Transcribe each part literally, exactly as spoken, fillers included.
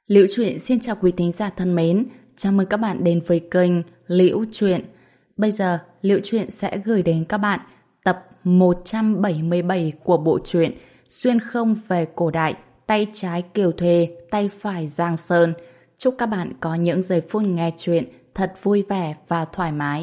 Liễu Chuyện xin chào quý thính giả thân mến, chào mừng các bạn đến với kênh Liễu Chuyện. Bây giờ, Liễu Chuyện sẽ gửi đến các bạn tập một trăm bảy mươi bảy của bộ truyện Xuyên không về cổ đại, tay trái Kiều Thuê, tay phải Giang Sơn. Chúc các bạn có những giây phút nghe chuyện thật vui vẻ và thoải mái.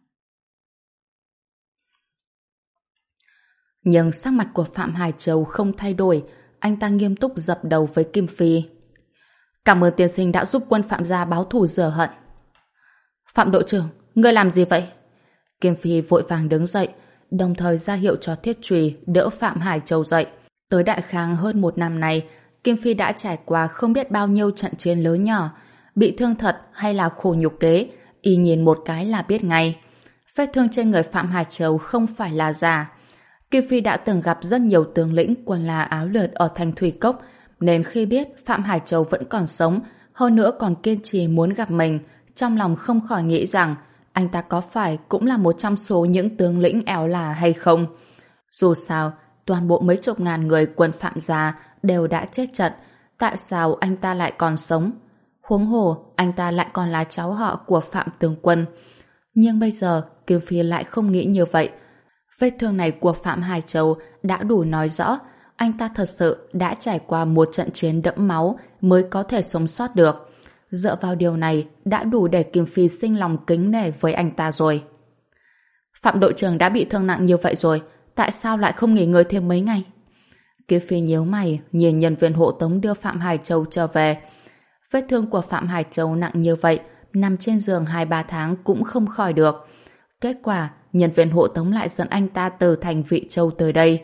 Nhưng sắc mặt của Phạm Hải Châu không thay đổi, anh ta nghiêm túc dập đầu với Kim Phi. Cảm ơn tiên sinh đã giúp quân Phạm gia báo thù rửa hận. Phạm đội trưởng, ngươi làm gì vậy? Kim Phi vội vàng đứng dậy, đồng thời ra hiệu cho Thiết Trùy đỡ Phạm Hải Châu dậy. Tới Đại Khang hơn một năm nay, Kim Phi đã trải qua không biết bao nhiêu trận chiến lớn nhỏ, bị thương thật hay là khổ nhục kế, y nhìn một cái là biết ngay. Vết thương trên người Phạm Hải Châu không phải là giả. Kim Phi đã từng gặp rất nhiều tướng lĩnh quân là áo lượt ở thành Thủy Cốc, nên khi biết Phạm Hải Châu vẫn còn sống, hơn nữa còn kiên trì muốn gặp mình, trong lòng không khỏi nghĩ rằng anh ta có phải cũng là một trong số những tướng lĩnh éo là hay không. Dù sao, toàn bộ mấy chục ngàn người quân Phạm gia đều đã chết trận, tại sao anh ta lại còn sống? Huống hồ, anh ta lại còn là cháu họ của Phạm tướng quân. Nhưng bây giờ, Kim Phi lại không nghĩ như vậy. Vết thương này của Phạm Hải Châu đã đủ nói rõ anh ta thật sự đã trải qua một trận chiến đẫm máu mới có thể sống sót được. Dựa vào điều này đã đủ để Kim Phi sinh lòng kính nể với anh ta rồi. Phạm đội trưởng đã bị thương nặng như vậy rồi, tại sao lại không nghỉ ngơi thêm mấy ngày? Kim Phi nhíu mày nhìn nhân viên hộ tống đưa Phạm Hải Châu trở về. Vết thương của Phạm Hải Châu nặng như vậy, nằm trên giường hai ba tháng cũng không khỏi được. Kết quả, nhân viên hộ tống lại dẫn anh ta từ thành Vị Châu tới đây.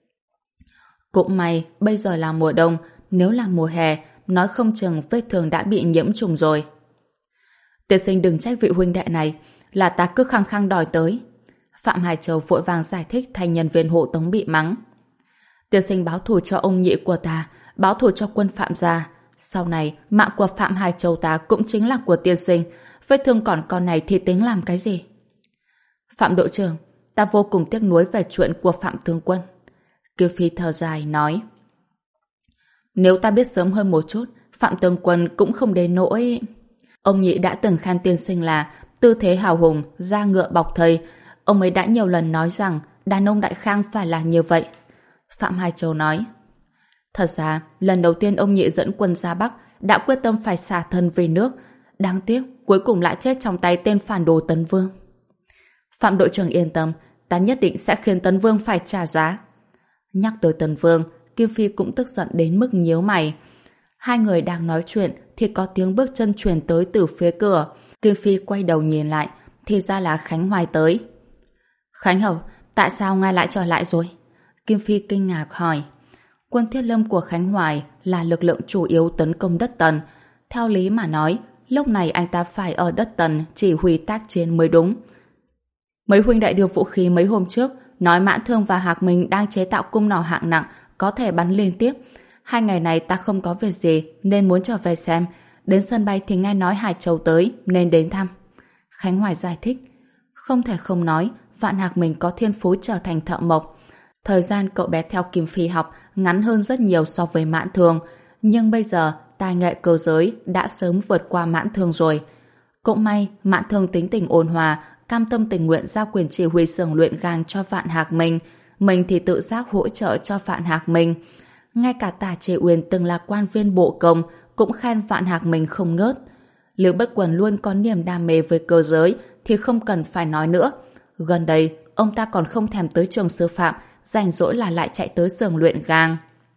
Cũng may, bây giờ là mùa đông, nếu là mùa hè, nói không chừng vết thương đã bị nhiễm trùng rồi. Tiên sinh đừng trách vị huynh đệ này, là ta cứ khăng khăng đòi tới. Phạm Hải Châu vội vàng giải thích thay nhân viên hộ tống bị mắng. Tiên sinh báo thù cho ông nhị của ta, báo thù cho quân Phạm gia. Sau này, mạng của Phạm Hải Châu ta cũng chính là của tiên sinh, vết thương còn con này thì tính làm cái gì? Phạm đội trưởng, ta vô cùng tiếc nuối về chuyện của Phạm tướng quân. Kiều Phi thở dài nói, nếu ta biết sớm hơn một chút, Phạm tướng quân cũng không đến nỗi. Ông nhị đã từng khen tiên sinh là tư thế hào hùng, da ngựa bọc thây. Ông ấy đã nhiều lần nói rằng đàn ông Đại Khang phải là như vậy. Phạm Hải Châu nói, thật ra lần đầu tiên ông nhị dẫn quân ra Bắc đã quyết tâm phải xả thân về nước, đáng tiếc cuối cùng lại chết trong tay tên phản đồ Tấn Vương. Phạm đội trưởng yên tâm, ta nhất định sẽ khiến Tấn Vương phải trả giá. Nhắc tới Tấn Vương, Kim Phi cũng tức giận đến mức nhíu mày. Hai người đang nói chuyện thì có tiếng bước chân truyền tới từ phía cửa. Kim Phi quay đầu nhìn lại, thì ra là Khánh Hoài tới. Khánh Hầu, tại sao ngài lại trở lại rồi? Kim Phi kinh ngạc hỏi. Quân Thiết Lâm của Khánh Hoài là lực lượng chủ yếu tấn công đất Tần. Theo lý mà nói, lúc này anh ta phải ở đất Tần chỉ huy tác chiến mới đúng. Mấy huynh đệ đưa vũ khí mấy hôm trước nói Mãn Thương và Hạc Minh đang chế tạo cung nỏ hạng nặng có thể bắn liên tiếp. Hai ngày này ta không có việc gì nên muốn trở về xem. Đến sân bay thì nghe nói Hải Châu tới nên đến thăm. Khánh Hoài giải thích. Không thể không nói Vạn Hạc Minh có thiên phú trở thành thợ mộc. Thời gian cậu bé theo Kim Phi học ngắn hơn rất nhiều so với Mãn Thương. Nhưng bây giờ tài nghệ cơ giới đã sớm vượt qua Mãn Thương rồi. Cũng may Mãn Thương tính tình ôn hòa, cam tâm tình nguyện giao quyền chỉ huy xưởng luyện gang cho Vạn Hạc Minh, mình thì tự giác hỗ trợ cho Vạn Hạc Minh. Ngay cả Tả Trệ Uyên từng là quan viên bộ công cũng khen Vạn Hạc Minh không ngớt. Lưu Bất Quần luôn có niềm đam mê với cơ giới thì không cần phải nói nữa. Gần đây, ông ta còn không thèm tới trường sư phạm, rảnh rỗi là lại chạy tới xưởng luyện gang.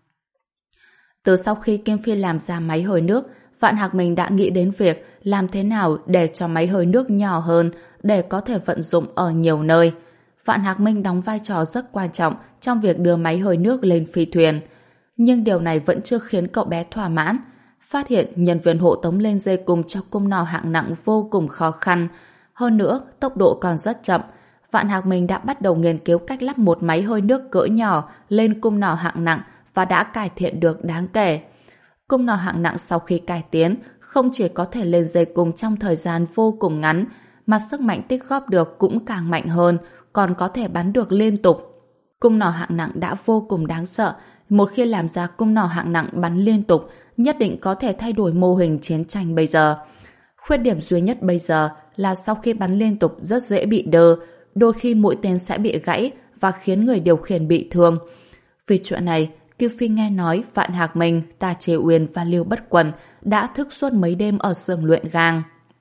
Từ sau khi Kim Phi làm ra máy hơi nước, Vạn Hạc Minh đã nghĩ đến việc làm thế nào để cho máy hơi nước nhỏ hơn để có thể vận dụng ở nhiều nơi. Vạn Hạc Minh đóng vai trò rất quan trọng trong việc đưa máy hơi nước lên phi thuyền. Nhưng điều này vẫn chưa khiến cậu bé thỏa mãn. Phát hiện nhân viên hộ tống lên dây cung cho cung nỏ hạng nặng vô cùng khó khăn. Hơn nữa, tốc độ còn rất chậm. Vạn Hạc Minh đã bắt đầu nghiên cứu cách lắp một máy hơi nước cỡ nhỏ lên cung nỏ hạng nặng và đã cải thiện được đáng kể. Cung nỏ hạng nặng sau khi cải tiến không chỉ có thể lên dây cung trong thời gian vô cùng ngắn, mà sức mạnh tích góp được cũng càng mạnh hơn, còn có thể bắn được liên tục. Cung nỏ hạng nặng đã vô cùng đáng sợ, một khi làm ra cung nỏ hạng nặng bắn liên tục nhất định có thể thay đổi mô hình chiến tranh bây giờ. Khuyết điểm duy nhất bây giờ là sau khi bắn liên tục rất dễ bị đơ, đôi khi mũi tên sẽ bị gãy và khiến người điều khiển bị thương. Vì chuyện này, Kiều Phi nghe nói Vạn Hạc Minh, Tà Chế Uyên và Lưu Bất Quần đã thức suốt mấy đêm ở xưởng luyện gang.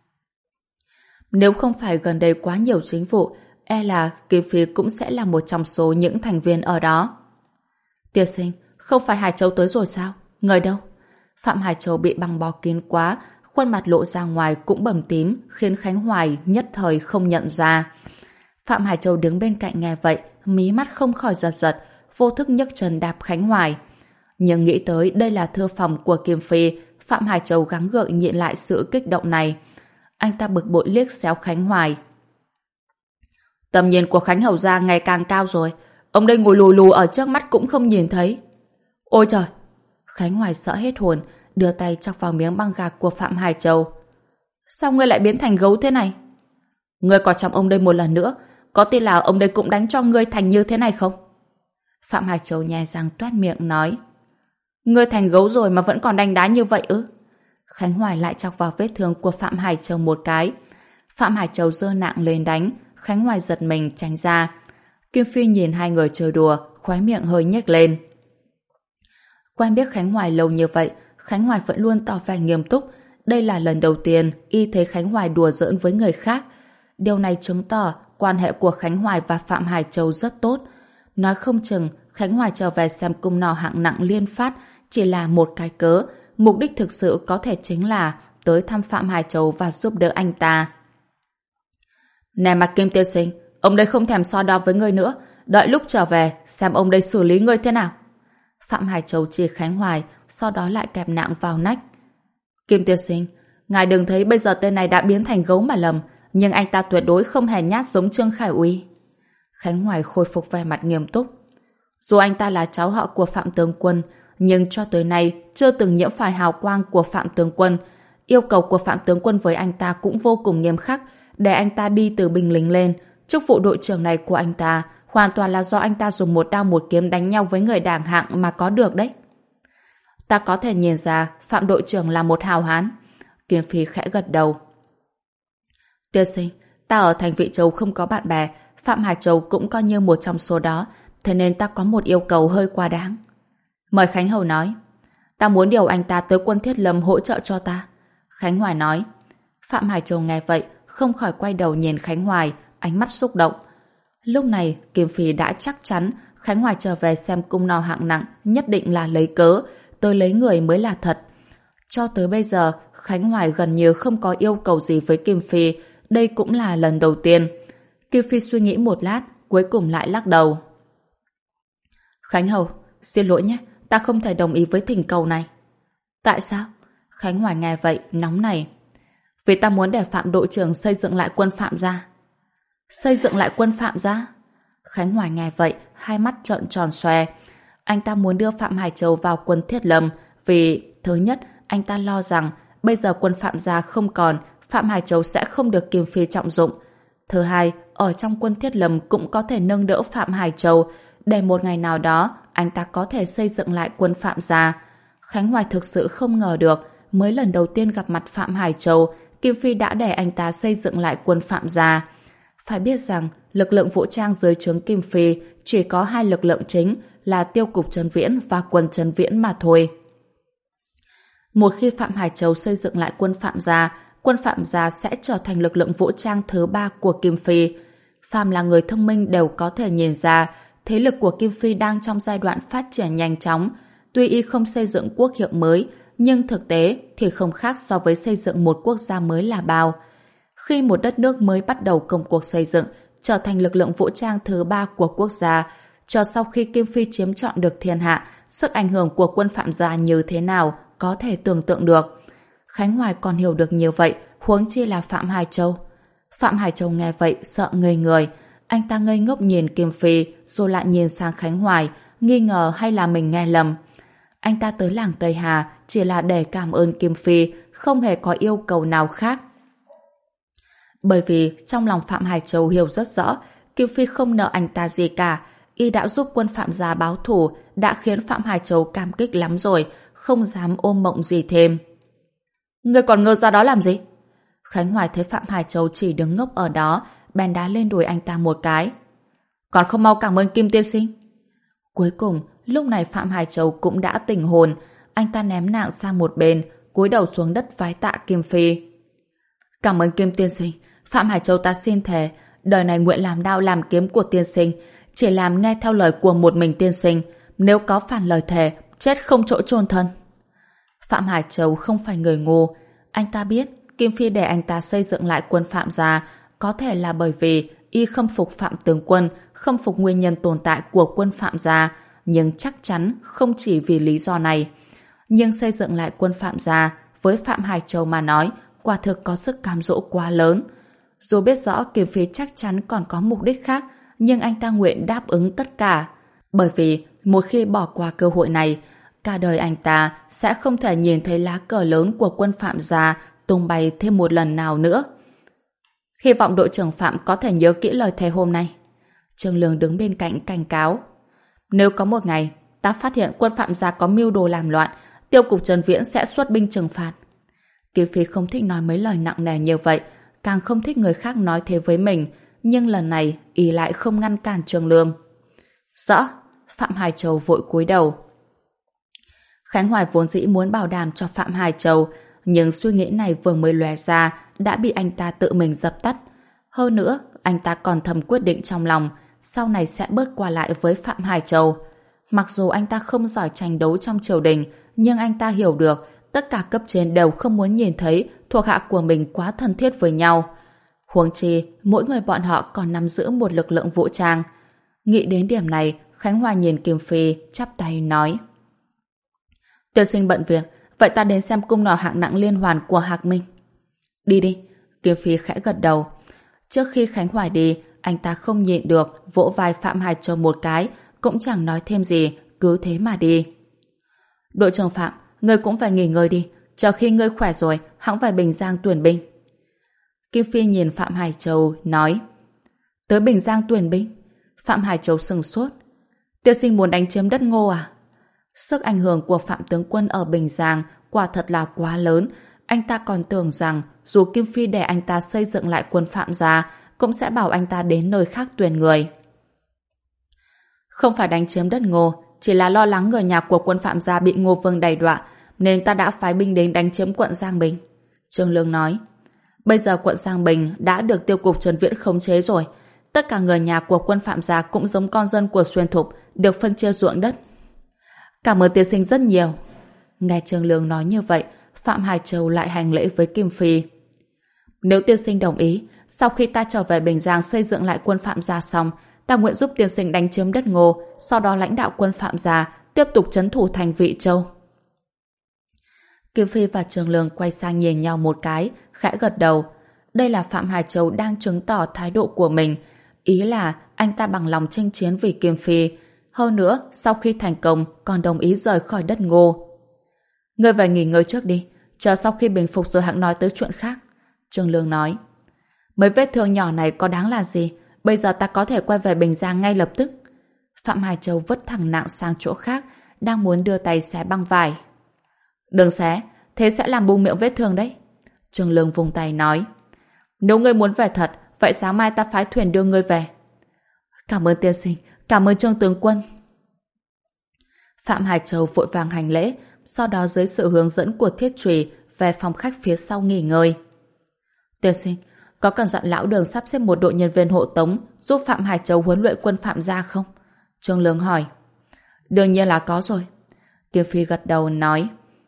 Nếu không phải gần đây quá nhiều chính vụ, e là Kiều Phi cũng sẽ là một trong số những thành viên ở đó. Tiên sinh, không phải Hải Châu tới rồi sao? Người đâu? Phạm Hải Châu bị băng bó kín quá, khuôn mặt lộ ra ngoài cũng bầm tím, khiến Khánh Hoài nhất thời không nhận ra. Phạm Hải Châu đứng bên cạnh nghe vậy, mí mắt không khỏi giật giật, vô thức nhấc chân đạp Khánh Hoài. Nhưng nghĩ tới đây là thư phòng của Kim Phi, Phạm Hải Châu gắng gượng nhịn lại sự kích động này. Anh ta bực bội liếc xéo Khánh Hoài. Tầm nhìn của Khánh Hầu gia ngày càng cao rồi, ông đây ngồi lù lù ở trước mắt cũng không nhìn thấy. Ôi trời! Khánh Hoài sợ hết hồn, đưa tay chọc vào miếng băng gạc của Phạm Hải Châu. Sao ngươi lại biến thành gấu thế này? Ngươi có chọc ông đây một lần nữa, có tin là ông đây cũng đánh cho ngươi thành như thế này không? Phạm Hải Châu nhè răng toét miệng nói. Ngươi thành gấu rồi mà vẫn còn đánh đá như vậy ư? Khánh Hoài lại chọc vào vết thương của Phạm Hải Châu một cái. Phạm Hải Châu giơ nạng lên đánh, Khánh Hoài giật mình tránh ra. Kim Phi nhìn hai người chơi đùa, khóe miệng hơi nhếch lên. Quen biết Khánh Hoài lâu như vậy, Khánh Hoài vẫn luôn tỏ vẻ nghiêm túc. Đây là lần đầu tiên y thấy Khánh Hoài đùa giỡn với người khác. Điều này chứng tỏ quan hệ của Khánh Hoài và Phạm Hải Châu rất tốt. Nói không chừng Khánh Hoài trở về xem cung nỏ hạng nặng liên phát chỉ là một cái cớ, mục đích thực sự có thể chính là tới thăm Phạm Hải Châu và giúp đỡ anh ta. Nè mặt Kim tiên sinh, ông đây không thèm so đo với ngươi nữa, đợi lúc trở về xem ông đây xử lý ngươi thế nào. Phạm Hải Châu chỉ Khánh Hoài, sau đó lại kẹp nạng vào nách. Kim tiên sinh, ngài đừng thấy bây giờ tên này đã biến thành gấu mà lầm, nhưng anh ta tuyệt đối không hề nhát giống Trương Khải Uy. Khánh Hoài khôi phục vẻ mặt nghiêm túc. Dù anh ta là cháu họ của Phạm Tướng Quân, nhưng cho tới nay chưa từng nhiễm phải hào quang của Phạm Tướng Quân. Yêu cầu của Phạm Tướng Quân với anh ta cũng vô cùng nghiêm khắc, để anh ta đi từ binh lính lên. Chức vụ đội trưởng này của anh ta hoàn toàn là do anh ta dùng một đao một kiếm đánh nhau với người đảng hạng mà có được đấy. Ta có thể nhìn ra Phạm đội trưởng là một hào hán. Kiếm Phi khẽ gật đầu. Tiên sinh, ta ở thành Vị Châu không có bạn bè, Phạm Hải Châu cũng coi như một trong số đó, thế nên ta có một yêu cầu hơi quá đáng. Mời Khánh Hầu nói. Ta muốn điều anh ta tới quân Thiết Lâm hỗ trợ cho ta. Khánh Hoài nói. Phạm Hải Châu nghe vậy, không khỏi quay đầu nhìn Khánh Hoài, ánh mắt xúc động. Lúc này, Kim Phi đã chắc chắn Khánh Hoài trở về xem cung nỏ hạng nặng nhất định là lấy cớ, tới lấy người mới là thật. Cho tới bây giờ, Khánh Hoài gần như không có yêu cầu gì với Kim Phi, đây cũng là lần đầu tiên. Kim Phi suy nghĩ một lát, cuối cùng lại lắc đầu. Khánh Hầu, xin lỗi nhé, ta không thể đồng ý với thỉnh cầu này. Tại sao? Khánh Hoài nghe vậy, nóng nảy. Vì ta muốn để Phạm đội trưởng xây dựng lại quân Phạm gia. Xây dựng lại quân Phạm gia? Khánh Hoài nghe vậy, hai mắt trợn tròn xoe. Anh ta muốn đưa Phạm Hải Châu vào quân Thiết Lâm vì, thứ nhất, anh ta lo rằng bây giờ quân Phạm gia không còn, Phạm Hải Châu sẽ không được Kim Phi trọng dụng. Thứ hai, ở trong quân Thiết Lâm cũng có thể nâng đỡ Phạm Hải Châu, để một ngày nào đó anh ta có thể xây dựng lại quân Phạm gia. Khánh Hoài thực sự không ngờ được, mới lần đầu tiên gặp mặt Phạm Hải Châu, Kim Phi đã để anh ta xây dựng lại quân Phạm gia. Phải biết rằng, lực lượng vũ trang dưới trướng Kim Phi chỉ có hai lực lượng chính là Tiêu cục Trấn Viễn và quân Trấn Viễn mà thôi. Một khi Phạm Hải Châu xây dựng lại quân Phạm gia, quân Phạm gia sẽ trở thành lực lượng vũ trang thứ ba của Kim Phi. Phàm là người thông minh đều có thể nhìn ra thế lực của Kim Phi đang trong giai đoạn phát triển nhanh chóng. Tuy y không xây dựng quốc hiệu mới, nhưng thực tế thì không khác so với xây dựng một quốc gia mới là bao. Khi một đất nước mới bắt đầu công cuộc xây dựng, trở thành lực lượng vũ trang thứ ba của quốc gia, cho sau khi Kim Phi chiếm trọn được thiên hạ, sức ảnh hưởng của quân Phạm gia như thế nào có thể tưởng tượng được. Khánh Hoài còn hiểu được nhiều vậy, huống chi là Phạm Hải Châu. Phạm Hải Châu nghe vậy sợ ngây người. Anh ta ngây ngốc nhìn Kim Phi, rồi lại nhìn sang Khánh Hoài, nghi ngờ hay là mình nghe lầm. Anh ta tới làng Tây Hà chỉ là để cảm ơn Kim Phi, không hề có yêu cầu nào khác. Bởi vì trong lòng Phạm Hải Châu hiểu rất rõ, Kim Phi không nợ anh ta gì cả. Y đã giúp quân Phạm gia báo thù, đã khiến Phạm Hải Châu cảm kích lắm rồi, không dám ôm mộng gì thêm. Ngươi còn ngơ ra đó làm gì? Khánh Hoài thấy Phạm Hải Châu chỉ đứng ngốc ở đó, bèn đá lên đùi anh ta một cái. Còn không mau cảm ơn Kim tiên sinh. Cuối cùng, lúc này Phạm Hải Châu cũng đã tỉnh hồn, anh ta ném nạng sang một bên, cúi đầu xuống đất vái tạ Kim Phi. Cảm ơn Kim tiên sinh, Phạm Hải Châu ta xin thề, đời này nguyện làm đao làm kiếm của tiên sinh, chỉ làm nghe theo lời của một mình tiên sinh, nếu có phản lời thề, chết không chỗ chôn thân. Phạm Hải Châu không phải người ngu, anh ta biết Kim Phi để anh ta xây dựng lại quân Phạm gia có thể là bởi vì y khâm phục Phạm tướng quân, khâm phục nguyên nhân tồn tại của quân Phạm gia, nhưng chắc chắn không chỉ vì lý do này. Nhưng xây dựng lại quân Phạm gia với Phạm Hải Châu mà nói, quả thực có sức cám dỗ quá lớn. Dù biết rõ Kim Phi chắc chắn còn có mục đích khác, nhưng anh ta nguyện đáp ứng tất cả. Bởi vì một khi bỏ qua cơ hội này, cả đời anh ta sẽ không thể nhìn thấy lá cờ lớn của quân Phạm gia tung bay thêm một lần nào nữa. Hy vọng đội trưởng Phạm có thể nhớ kỹ lời thề hôm nay. Trương Lương đứng bên cạnh cảnh cáo. Nếu có một ngày ta phát hiện quân Phạm gia có mưu đồ làm loạn, tiêu cục Trần Viễn sẽ xuất binh trừng phạt. Kim Phi không thích nói mấy lời nặng nề như vậy, càng không thích người khác nói thế với mình, nhưng lần này y lại không ngăn cản Trương Lương. Rõ. Phạm Hải Châu vội cúi đầu. Khánh Hoài vốn dĩ muốn bảo đảm cho Phạm Hải Châu, nhưng suy nghĩ này vừa mới lóe ra đã bị anh ta tự mình dập tắt. Hơn nữa, anh ta còn thầm quyết định trong lòng sau này sẽ bớt qua lại với Phạm Hải Châu. Mặc dù anh ta không giỏi tranh đấu trong triều đình, nhưng anh ta hiểu được tất cả cấp trên đều không muốn nhìn thấy thuộc hạ của mình quá thân thiết với nhau. Huống chi, mỗi người bọn họ còn nắm giữ một lực lượng vũ trang. Nghĩ đến điểm này, Khánh Hòa nhìn Kim Phi, chắp tay nói. Tiên sinh bận việc, vậy ta đến xem cung nỏ hạng nặng liên hoàn của Hạc Minh. Đi đi, Kim Phi khẽ gật đầu. Trước khi Khánh Hoài đi, anh ta không nhịn được, vỗ vai Phạm Hải Châu một cái, cũng chẳng nói thêm gì, cứ thế mà đi. Đội trưởng Phạm, ngươi cũng phải nghỉ ngơi đi, chờ khi ngươi khỏe rồi, hẵng về Bình Giang tuyển binh. Kim Phi nhìn Phạm Hải Châu, nói. Tới Bình Giang tuyển binh? Phạm Hải Châu sừng sốt. Tiên sinh muốn đánh chiếm đất Ngô à? Sức ảnh hưởng của Phạm tướng quân ở Bình Giang quả thật là quá lớn. Anh ta còn tưởng rằng dù Kim Phi để anh ta xây dựng lại quân Phạm gia, cũng sẽ bảo anh ta đến nơi khác tuyển người. Không phải đánh chiếm đất Ngô, chỉ là lo lắng người nhà của quân Phạm gia bị Ngô Vương đày đọa, nên ta đã phái binh đến đánh chiếm quận Giang Bình. Trương Lương nói. Bây giờ quận Giang Bình đã được tiêu cục Trần Viễn khống chế rồi. Tất cả người nhà của quân Phạm gia cũng giống con dân của Xuyên Thục, được phân chia ruộng đất. Cảm ơn tiên sinh rất nhiều. Nghe Trương Lương nói như vậy, Phạm Hải Châu lại hành lễ với Kim Phi. Nếu tiên sinh đồng ý, sau khi ta trở về Bình Giang xây dựng lại quân Phạm gia xong, ta nguyện giúp tiên sinh đánh chiếm đất Ngô, sau đó lãnh đạo quân Phạm gia tiếp tục trấn thủ thành Vị Châu. Kim Phi và Trương Lương quay sang nhìn nhau một cái, khẽ gật đầu. Đây là Phạm Hải Châu đang chứng tỏ thái độ của mình, ý là anh ta bằng lòng chinh chiến vì Kim Phi. Hơn nữa, sau khi thành công còn đồng ý rời khỏi đất Ngô. Ngươi về nghỉ ngơi trước đi, chờ sau khi bình phục rồi hẵng nói tới chuyện khác. Trương Lương nói. Mấy vết thương nhỏ này có đáng là gì? Bây giờ ta có thể quay về Bình Giang ngay lập tức. Phạm Hải Châu vứt thẳng nạng sang chỗ khác, đang muốn đưa tay xé băng vải. Đừng xé, thế sẽ làm bung miệng vết thương đấy. Trương Lương vùng tay nói. Nếu ngươi muốn về thật, vậy sáng mai ta phái thuyền đưa ngươi về. Cảm ơn tiên sinh, cảm ơn Trương tướng quân. Phạm Hải Châu vội vàng hành lễ, sau đó dưới sự hướng dẫn của Thiết Trùy về phòng khách phía sau nghỉ ngơi. Tiên sinh, có cần dặn lão Đường sắp xếp một đội nhân viên hộ tống giúp Phạm Hải Châu huấn luyện quân Phạm gia không? Trương Lương hỏi. Đương nhiên là có rồi. Tiêu Phi gật đầu nói.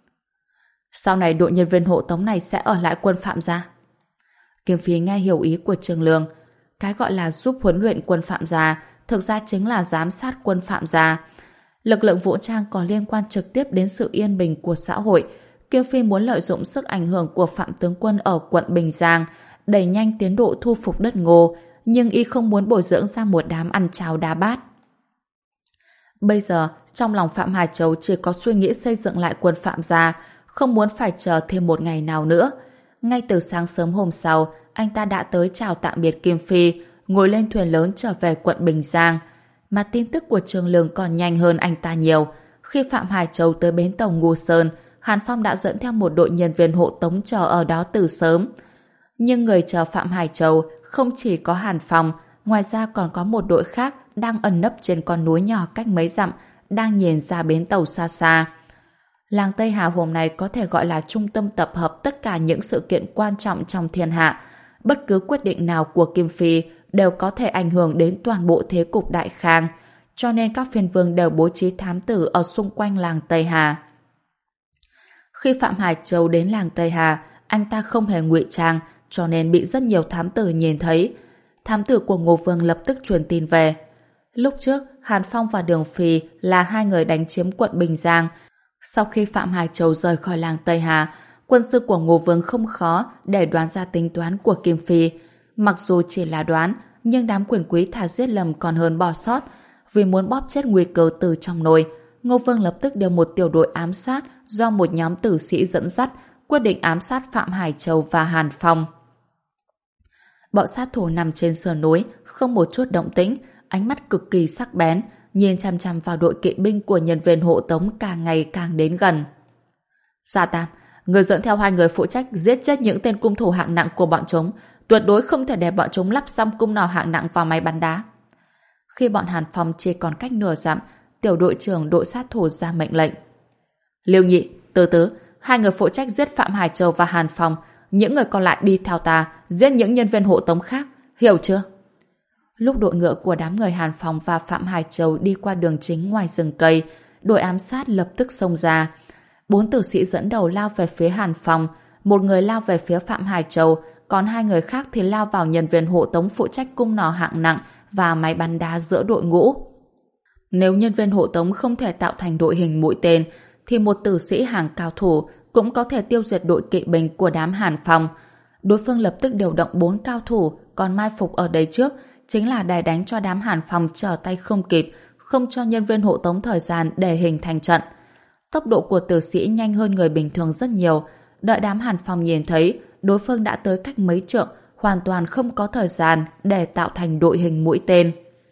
Sau này đội nhân viên hộ tống này sẽ ở lại quân Phạm gia. Kim Phi nghe hiểu ý của Trương Lương. Cái gọi là giúp huấn luyện quân Phạm gia thực ra chính là giám sát quân Phạm gia. Lực lượng vũ trang có liên quan trực tiếp đến sự yên bình của xã hội. Kim Phi muốn lợi dụng sức ảnh hưởng của Phạm tướng quân ở quận Bình Giang, đẩy nhanh tiến độ thu phục đất Ngô, nhưng y không muốn bồi dưỡng ra một đám ăn cháo đá bát. Bây giờ, trong lòng Phạm Hải Châu chỉ có suy nghĩ xây dựng lại quân Phạm gia, không muốn phải chờ thêm một ngày nào nữa. Ngay từ sáng sớm hôm sau, anh ta đã tới chào tạm biệt Kim Phi, ngồi lên thuyền lớn trở về quận Bình Giang. Mà tin tức của Trương Lương còn nhanh hơn anh ta nhiều. Khi Phạm Hải Châu tới bến tàu Ngô Sơn, Hàn Phong đã dẫn theo một đội nhân viên hộ tống chờ ở đó từ sớm. Nhưng người chờ Phạm Hải Châu không chỉ có Hàn Phong, ngoài ra còn có một đội khác đang ẩn nấp trên con núi nhỏ cách mấy dặm, đang nhìn ra bến tàu xa xa. Làng Tây Hà hôm nay có thể gọi là trung tâm tập hợp tất cả những sự kiện quan trọng trong thiên hạ. Bất cứ quyết định nào của Kim Phi đều có thể ảnh hưởng đến toàn bộ thế cục Đại Khang, cho nên các phiên vương đều bố trí thám tử ở xung quanh làng Tây Hà. Khi Phạm Hải Châu đến làng Tây Hà, anh ta không hề ngụy trang, cho nên bị rất nhiều thám tử nhìn thấy. Thám tử của Ngô Vương lập tức truyền tin về. Lúc trước, Hàn Phong và Đường Phi là hai người đánh chiếm quận Bình Giang. Sau khi Phạm Hải Châu rời khỏi làng Tây Hà, quân sư của Ngô Vương không khó để đoán ra tính toán của Kim Phi. Mặc dù chỉ là đoán, nhưng đám quyền quý thà giết lầm còn hơn bỏ sót. Vì muốn bóp chết nguy cơ từ trong nồi, Ngô Vương lập tức điều một tiểu đội ám sát do một nhóm tử sĩ dẫn dắt, quyết định ám sát Phạm Hải Châu và Hàn Phong. Bọn sát thủ nằm trên sườn núi, không một chút động tĩnh, ánh mắt cực kỳ sắc bén, nhìn chằm chằm vào đội kỵ binh của nhân viên hộ tống càng ngày càng đến gần. Gia Tam, người dẫn theo hai người phụ trách giết chết những tên cung thủ hạng nặng của bọn chúng, tuyệt đối không thể để bọn chúng lắp xong cung nỏ hạng nặng vào máy bắn đá. Khi bọn Hàn Phong chỉ còn cách nửa dặm, tiểu đội trưởng đội sát thủ ra mệnh lệnh. Liêu Nhị, Từ Tứ, hai người phụ trách giết Phạm Hải Châu và Hàn Phong, những người còn lại đi theo ta, giết những nhân viên hộ tống khác, hiểu chưa? Lúc đội ngựa của đám người Hàn Phong và Phạm Hải Châu đi qua đường chính ngoài rừng cây, đội ám sát lập tức xông ra. Bốn tử sĩ dẫn đầu lao về phía Hàn Phong, một người lao về phía Phạm Hải Châu, còn hai người khác thì lao vào nhân viên hộ tống phụ trách cung nỏ hạng nặng và máy bắn đá giữa đội ngũ. Nếu nhân viên hộ tống không thể tạo thành đội hình mũi tên, thì một tử sĩ hàng cao thủ cũng có thể tiêu diệt đội kỵ binh của đám Hàn Phong. Đối phương lập tức điều động bốn cao thủ còn mai phục ở đây trước, chính là để đánh cho đám Hàn Phong trở tay không kịp, không cho nhân viên hộ tống thời gian để hình thành trận. Tốc độ của tử sĩ nhanh hơn người bình thường rất nhiều. Đợi đám Hàn Phong nhìn thấy đối phương đã tới cách mấy trượng, hoàn toàn không có thời gian để tạo thành đội hình mũi tên.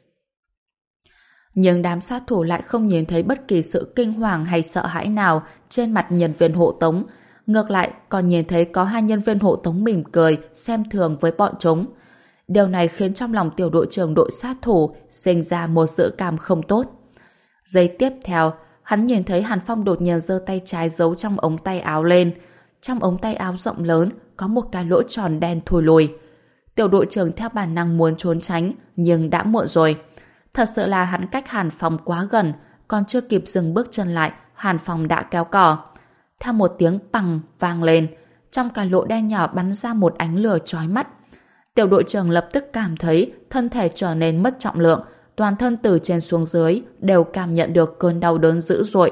Nhưng đám sát thủ lại không nhìn thấy bất kỳ sự kinh hoàng hay sợ hãi nào trên mặt nhân viên hộ tống. Ngược lại, còn nhìn thấy có hai nhân viên hộ tống mỉm cười, xem thường với bọn chúng. Điều này khiến trong lòng tiểu đội trưởng đội sát thủ sinh ra một dự cảm không tốt. Giây tiếp theo, hắn nhìn thấy Hàn Phong đột nhiên giơ tay trái giấu trong ống tay áo lên. Trong ống tay áo rộng lớn có một cái lỗ tròn đen thui lùi. Tiểu đội trưởng theo bản năng muốn trốn tránh, nhưng đã muộn rồi. Thật sự là hắn cách Hàn Phong quá gần, còn chưa kịp dừng bước chân lại, Hàn Phong đã kéo cò. Theo một tiếng pằng vang lên, trong cái lỗ đen nhỏ bắn ra một ánh lửa chói mắt. Tiểu đội trưởng lập tức cảm thấy thân thể trở nên mất trọng lượng, toàn thân từ trên xuống dưới đều cảm nhận được cơn đau đớn dữ dội.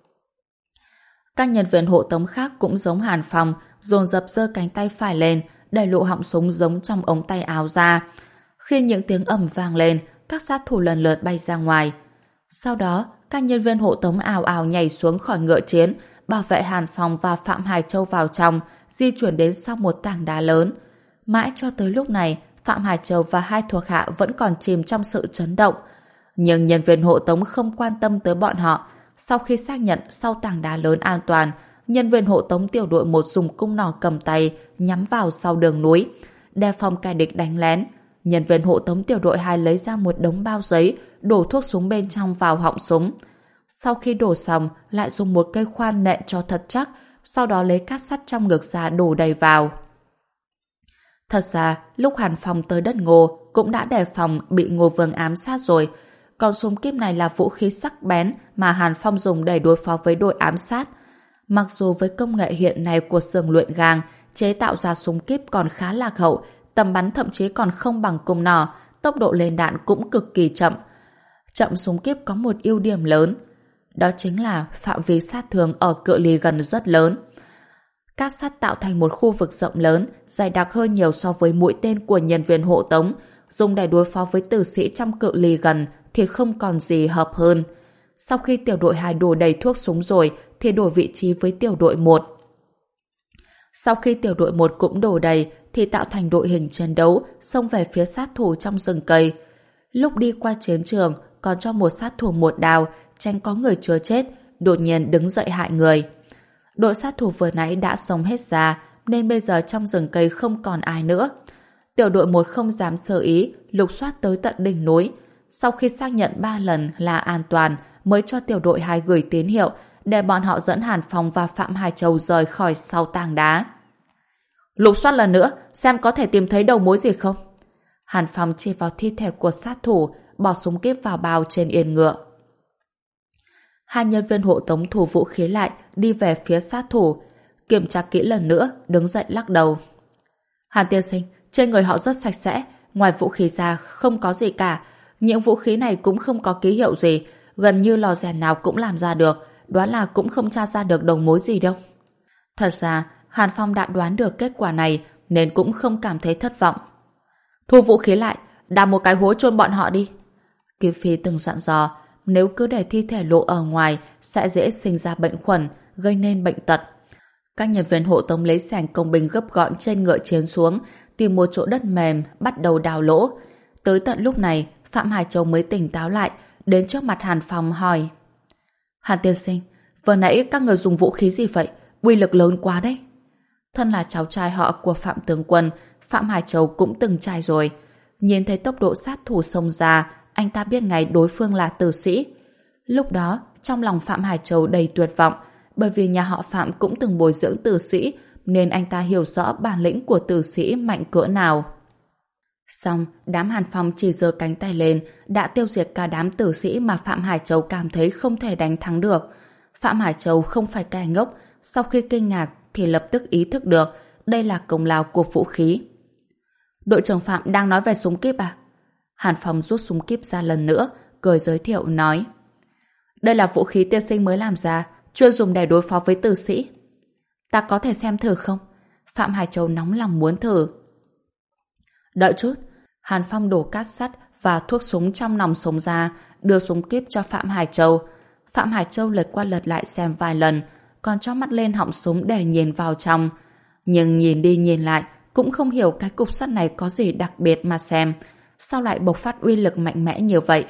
Các nhân viên hộ tống khác cũng giống Hàn Phong, dồn dập giơ cánh tay phải lên, đẩy lỗ họng súng giống trong ống tay áo ra. Khi những tiếng ầm vang lên, các sát thủ lần lượt bay ra ngoài. Sau đó, các nhân viên hộ tống ào ào nhảy xuống khỏi ngựa chiến, bảo vệ Hàn Phong và Phạm Hải Châu vào trong, di chuyển đến sau một tảng đá lớn. Mãi cho tới lúc này, Phạm Hải Châu và hai thuộc hạ vẫn còn chìm trong sự chấn động. Nhưng nhân viên hộ tống không quan tâm tới bọn họ. Sau khi xác nhận sau tảng đá lớn an toàn, nhân viên hộ tống tiểu đội một dùng cung nỏ cầm tay nhắm vào sau đường núi, đề phòng kẻ địch đánh lén. Nhân viên hộ tống tiểu đội hai lấy ra một đống bao giấy, đổ thuốc súng bên trong vào họng súng. Sau khi đổ xong, lại dùng một cây khoan nện cho thật chắc, sau đó lấy cát sắt trong ngực ra đổ đầy vào. Thật ra, lúc Hàn Phong tới đất Ngô cũng đã đề phòng bị Ngô Vương ám sát rồi. Còn súng kíp này là vũ khí sắc bén mà Hàn Phong dùng để đối phó với đội ám sát. Mặc dù với công nghệ hiện nay của xưởng luyện gang, chế tạo ra súng kíp còn khá lạc hậu, tầm bắn thậm chí còn không bằng cung nỏ, tốc độ lên đạn cũng cực kỳ chậm. Chậm súng kíp có một ưu điểm lớn, đó chính là phạm vi sát thương ở cự ly gần rất lớn. Cát sắt tạo thành một khu vực rộng lớn, dày đặc hơn nhiều so với mũi tên của nhân viên hộ tống, dùng để đối phó với tử sĩ trong cự ly gần thì không còn gì hợp hơn. Sau khi tiểu đội hai đổ đầy thuốc súng rồi thì đổi vị trí với tiểu đội một. Sau khi tiểu đội một cũng đổ đầy thì tạo thành đội hình chiến đấu, xông về phía sát thủ trong rừng cây. Lúc đi qua chiến trường còn cho một sát thủ một đao, tránh có người chưa chết, đột nhiên đứng dậy hại người. Đội sát thủ vừa nãy đã sống hết ra, nên bây giờ trong rừng cây không còn ai nữa. Tiểu đội một không dám sơ ý, lục soát tới tận đỉnh núi. Sau khi xác nhận ba lần là an toàn, mới cho tiểu đội hai gửi tín hiệu để bọn họ dẫn Hàn Phong và Phạm Hải Châu rời khỏi sau tảng đá. Lục soát lần nữa, xem có thể tìm thấy đầu mối gì không? Hàn Phong chỉ vào thi thể của sát thủ, bỏ súng kíp vào bao trên yên ngựa. Hai nhân viên hộ tống thủ vũ khí lại, đi về phía sát thủ, kiểm tra kỹ lần nữa, đứng dậy lắc đầu. Hàn tiên sinh, trên người họ rất sạch sẽ, ngoài vũ khí ra không có gì cả. Những vũ khí này cũng không có ký hiệu gì, gần như lò rèn nào cũng làm ra được, đoán là cũng không tra ra được đầu mối gì đâu. Thật ra, Hàn Phong đã đoán được kết quả này, nên cũng không cảm thấy thất vọng. Thu vũ khí lại, đào một cái hố chôn bọn họ đi. Kim Phi từng dặn dò, nếu cứ để thi thể lộ ở ngoài, sẽ dễ sinh ra bệnh khuẩn, gây nên bệnh tật. Các nhân viên hộ tống lấy xẻng công binh gấp gọn trên ngựa chiến xuống, tìm một chỗ đất mềm, bắt đầu đào lỗ. Tới tận lúc này, Phạm Hải Châu mới tỉnh táo lại, đến trước mặt Hàn Phong hỏi. Hàn tiên sinh, vừa nãy các người dùng vũ khí gì vậy? Uy lực lớn quá đấy. Thân là cháu trai họ của Phạm tướng quân, Phạm Hải Châu cũng từng trai rồi. Nhìn thấy tốc độ sát thủ xông ra, anh ta biết ngay đối phương là tử sĩ. Lúc đó, trong lòng Phạm Hải Châu đầy tuyệt vọng, bởi vì nhà họ Phạm cũng từng bồi dưỡng tử sĩ, nên anh ta hiểu rõ bản lĩnh của tử sĩ mạnh cỡ nào. Xong, đám Hàn Phong chỉ giơ cánh tay lên, đã tiêu diệt cả đám tử sĩ mà Phạm Hải Châu cảm thấy không thể đánh thắng được. Phạm Hải Châu không phải kẻ ngốc, sau khi kinh ngạc thì lập tức ý thức được đây là công lao của vũ khí. Đội trưởng Phạm đang nói về súng kíp à? Hàn Phong rút súng kíp ra lần nữa, cười giới thiệu nói. Đây là vũ khí tiên sinh mới làm ra, chuyên dùng để đối phó với tử sĩ. Ta có thể xem thử không? Phạm Hải Châu nóng lòng muốn thử. Đợi chút, Hàn Phong đổ cát sắt và thuốc súng trong nòng súng ra, đưa súng kíp cho Phạm Hải Châu. Phạm Hải Châu lật qua lật lại xem vài lần, còn cho mắt lên họng súng để nhìn vào trong. Nhưng nhìn đi nhìn lại, cũng không hiểu cái cục sắt này có gì đặc biệt mà xem. Sao lại bộc phát uy lực mạnh mẽ như vậy?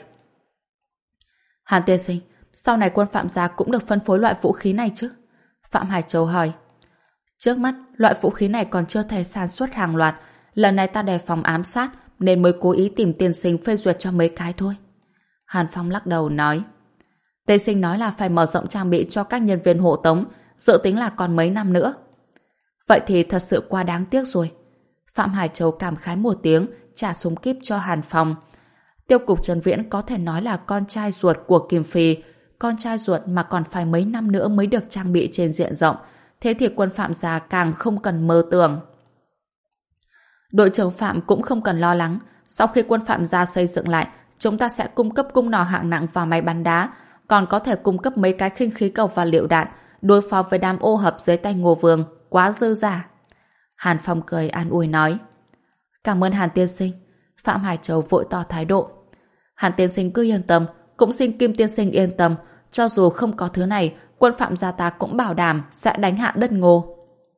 Hàn tiên sinh, sau này quân Phạm gia cũng được phân phối loại vũ khí này chứ? Phạm Hải Châu hỏi. Trước mắt, loại vũ khí này còn chưa thể sản xuất hàng loạt. Lần này ta đề phòng ám sát, nên mới cố ý tìm tiên sinh phê duyệt cho mấy cái thôi. Hàn Phong lắc đầu nói. Tiên sinh nói là phải mở rộng trang bị cho các nhân viên hộ tống, dự tính là còn mấy năm nữa. Vậy thì thật sự quá đáng tiếc rồi. Phạm Hải Châu cảm khái một tiếng, trả súng kíp cho Hàn Phong. Tiêu cục Trần Viễn có thể nói là con trai ruột của Kim Phi, con trai ruột mà còn phải mấy năm nữa mới được trang bị trên diện rộng, thế thì quân Phạm gia càng không cần mơ tưởng. Đội trưởng Phạm cũng không cần lo lắng, sau khi quân Phạm gia xây dựng lại, chúng ta sẽ cung cấp cung nỏ hạng nặng và máy bắn đá, còn có thể cung cấp mấy cái khinh khí cầu và liệu đạn, đối phó với đám ô hợp dưới tay Ngô Vương, quá dư dả. Hàn Phong cười an ủi nói. Cảm ơn Hàn tiên sinh. Phạm Hải Châu vội tỏ thái độ. Hàn tiên sinh cứ yên tâm, cũng xin Kim tiên sinh yên tâm, cho dù không có thứ này, quân Phạm gia ta cũng bảo đảm sẽ đánh hạ đất Ngô.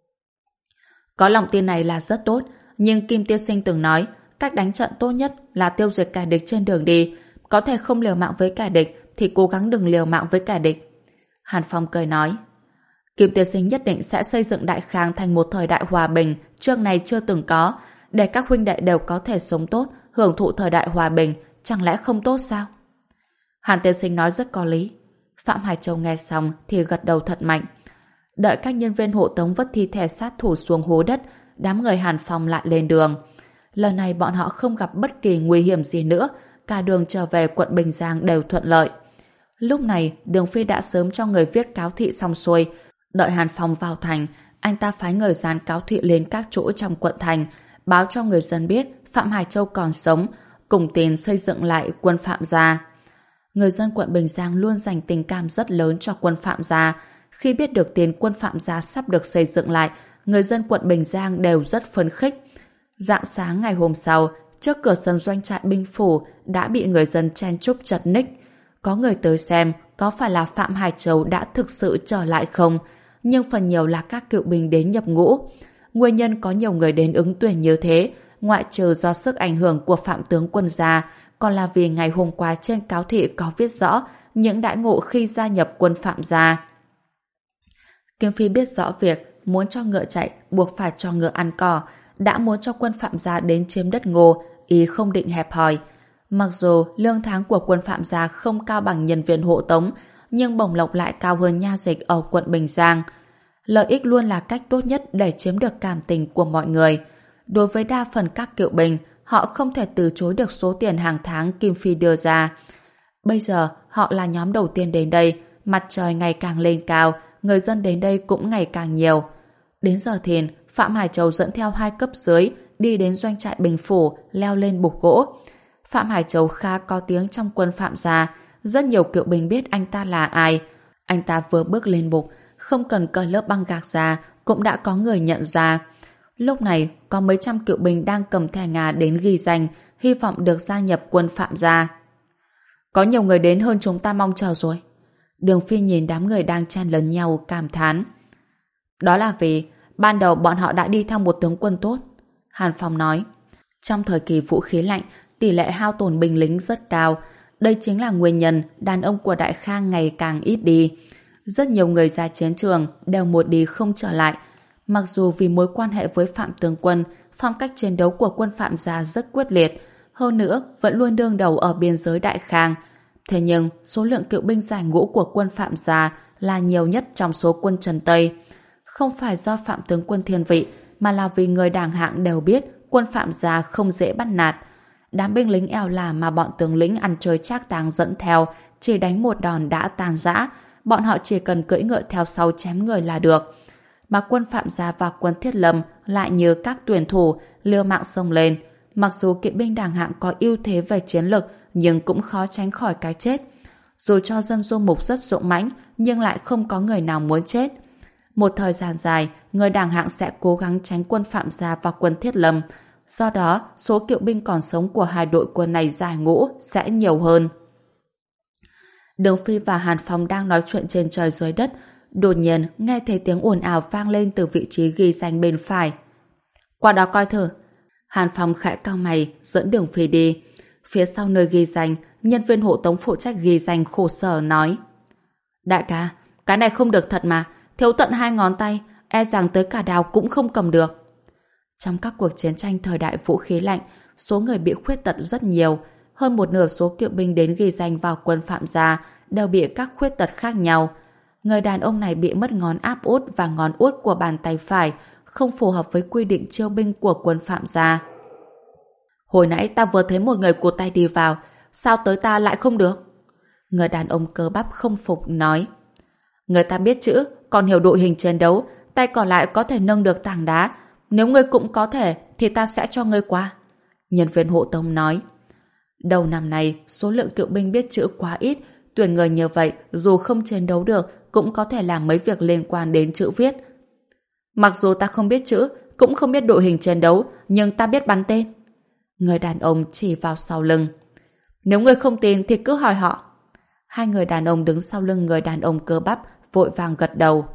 Có lòng tin này là rất tốt, nhưng Kim tiên sinh từng nói, cách đánh trận tốt nhất là tiêu diệt kẻ địch trên đường đi, có thể không liều mạng với kẻ địch thì cố gắng đừng liều mạng với kẻ địch. Hàn Phong cười nói. Kim tiên sinh nhất định sẽ xây dựng Đại Khang thành một thời đại hòa bình trước này chưa từng có, để các huynh đệ đều có thể sống tốt, hưởng thụ thời đại hòa bình, chẳng lẽ không tốt sao? Hàn tiên sinh nói rất có lý. Phạm Hải Châu nghe xong thì gật đầu thật mạnh. Đợi các nhân viên hộ tống vất thi thể sát thủ xuống hố đất, đám người Hàn Phong lại lên đường. Lần này bọn họ không gặp bất kỳ nguy hiểm gì nữa, cả đường trở về quận Bình Giang đều thuận lợi. Lúc này, Đường Phi đã sớm cho người viết cáo thị xong xuôi. Đợi Hàn Phong vào thành, anh ta phái người dán cáo thị lên các chỗ trong quận thành, báo cho người dân biết Phạm Hải Châu còn sống, cùng tiền xây dựng lại quân Phạm gia. Người dân quận Bình Giang luôn dành tình cảm rất lớn cho quân Phạm gia. Khi biết được tiền quân Phạm gia sắp được xây dựng lại, người dân quận Bình Giang đều rất phấn khích. Rạng sáng ngày hôm sau, trước cửa sân doanh trại binh phủ đã bị người dân chen chúc chật ních. Có người tới xem có phải là Phạm Hải Châu đã thực sự trở lại không, nhưng phần nhiều là các cựu binh đến nhập ngũ. Nguyên nhân có nhiều người đến ứng tuyển như thế, ngoại trừ do sức ảnh hưởng của Phạm tướng quân gia, còn là vì ngày hôm qua trên cáo thị có viết rõ những đãi ngộ khi gia nhập quân Phạm gia. Kim Phi biết rõ việc muốn cho ngựa chạy buộc phải cho ngựa ăn cỏ, đã muốn cho quân Phạm gia đến chiếm đất Ngô, ý không định hẹp hòi. Mặc dù lương tháng của quân Phạm gia không cao bằng nhân viên hộ tống, nhưng bổng lộc lại cao hơn nha dịch ở quận Bình Giang. Lợi ích luôn là cách tốt nhất để chiếm được cảm tình của mọi người. Đối với đa phần các cựu binh, họ không thể từ chối được số tiền hàng tháng Kim Phi đưa ra. Bây giờ, họ là nhóm đầu tiên đến đây, mặt trời ngày càng lên cao, người dân đến đây cũng ngày càng nhiều. Đến giờ thìn, Phạm Hải Châu dẫn theo hai cấp dưới đi đến doanh trại Bình Phủ, leo lên bục gỗ. Phạm Hải Châu khá có tiếng trong quân Phạm gia, rất nhiều cựu binh biết anh ta là ai. Anh ta vừa bước lên bục, không cần cởi lớp băng gạc ra, cũng đã có người nhận ra. Lúc này, có mấy trăm cựu binh đang cầm thẻ Nga đến ghi danh, hy vọng được gia nhập quân Phạm gia. Có nhiều người đến hơn chúng ta mong chờ rồi. Đường Phi nhìn đám người đang chen lấn nhau cảm thán. Đó là vì ban đầu bọn họ đã đi theo một tướng quân tốt. Hàn Phong nói, trong thời kỳ vũ khí lạnh, tỷ lệ hao tổn binh lính rất cao. Đây chính là nguyên nhân đàn ông của Đại Khang ngày càng ít đi. Rất nhiều người ra chiến trường đều một đi không trở lại. Mặc dù vì mối quan hệ với Phạm tướng quân, phong cách chiến đấu của quân Phạm gia rất quyết liệt, hơn nữa vẫn luôn đương đầu ở biên giới Đại Khang. Thế nhưng, số lượng cựu binh giải ngũ của quân Phạm gia là nhiều nhất trong số quân Trần Tây. Không phải do Phạm tướng quân thiên vị, mà là vì người đảng hạng đều biết quân Phạm gia không dễ bắt nạt. Đám binh lính eo là mà bọn tướng lĩnh ăn chơi trác táng dẫn theo, chỉ đánh một đòn đã tan rã, bọn họ chỉ cần cưỡi ngựa theo sau chém người là được. Mà quân Phạm gia và quân Thiết Lâm lại như các tuyển thủ liều mạng xông lên. Mặc dù kỵ binh đảng hạng có ưu thế về chiến lực, nhưng cũng khó tránh khỏi cái chết. Dù cho dân du mục rất dũng mãnh, nhưng lại không có người nào muốn chết. Một thời gian dài, người đảng hạng sẽ cố gắng tránh quân Phạm gia và quân Thiết Lâm. Do đó, số cựu binh còn sống của hai đội quân này giải ngũ sẽ nhiều hơn. Đường Phi và Hàn Phong đang nói chuyện trên trời dưới đất. Đột nhiên, nghe thấy tiếng ồn ào vang lên từ vị trí ghi danh bên phải. Qua đó coi thử. Hàn Phong khẽ cau mày, dẫn Đường Phi đi. Phía sau nơi ghi danh, nhân viên hộ tống phụ trách ghi danh khổ sở nói. Đại ca, cái này không được thật mà. Thiếu tận hai ngón tay, e rằng tới cả đào cũng không cầm được. Trong các cuộc chiến tranh thời đại vũ khí lạnh, số người bị khuyết tật rất nhiều. Hơn một nửa số cựu binh đến ghi danh vào quân Phạm gia đều bị các khuyết tật khác nhau. Người đàn ông này bị mất ngón áp út và ngón út của bàn tay phải, không phù hợp với quy định chiêu binh của quân Phạm gia. Hồi nãy ta vừa thấy một người cụt tay đi vào, sao tới ta lại không được? Người đàn ông cơ bắp không phục nói. Người ta biết chữ, còn hiểu đội hình chiến đấu, tay còn lại có thể nâng được tảng đá. Nếu ngươi cũng có thể, thì ta sẽ cho ngươi qua. Nhân viên hộ tống nói. Đầu năm nay, số lượng cựu binh biết chữ quá ít, tuyển người như vậy, dù không chiến đấu được, cũng có thể làm mấy việc liên quan đến chữ viết. Mặc dù ta không biết chữ, cũng không biết đội hình chiến đấu, nhưng ta biết bắn tên. Người đàn ông chỉ vào sau lưng. Nếu ngươi không tin thì cứ hỏi họ. Hai người đàn ông đứng sau lưng người đàn ông cơ bắp, vội vàng gật đầu.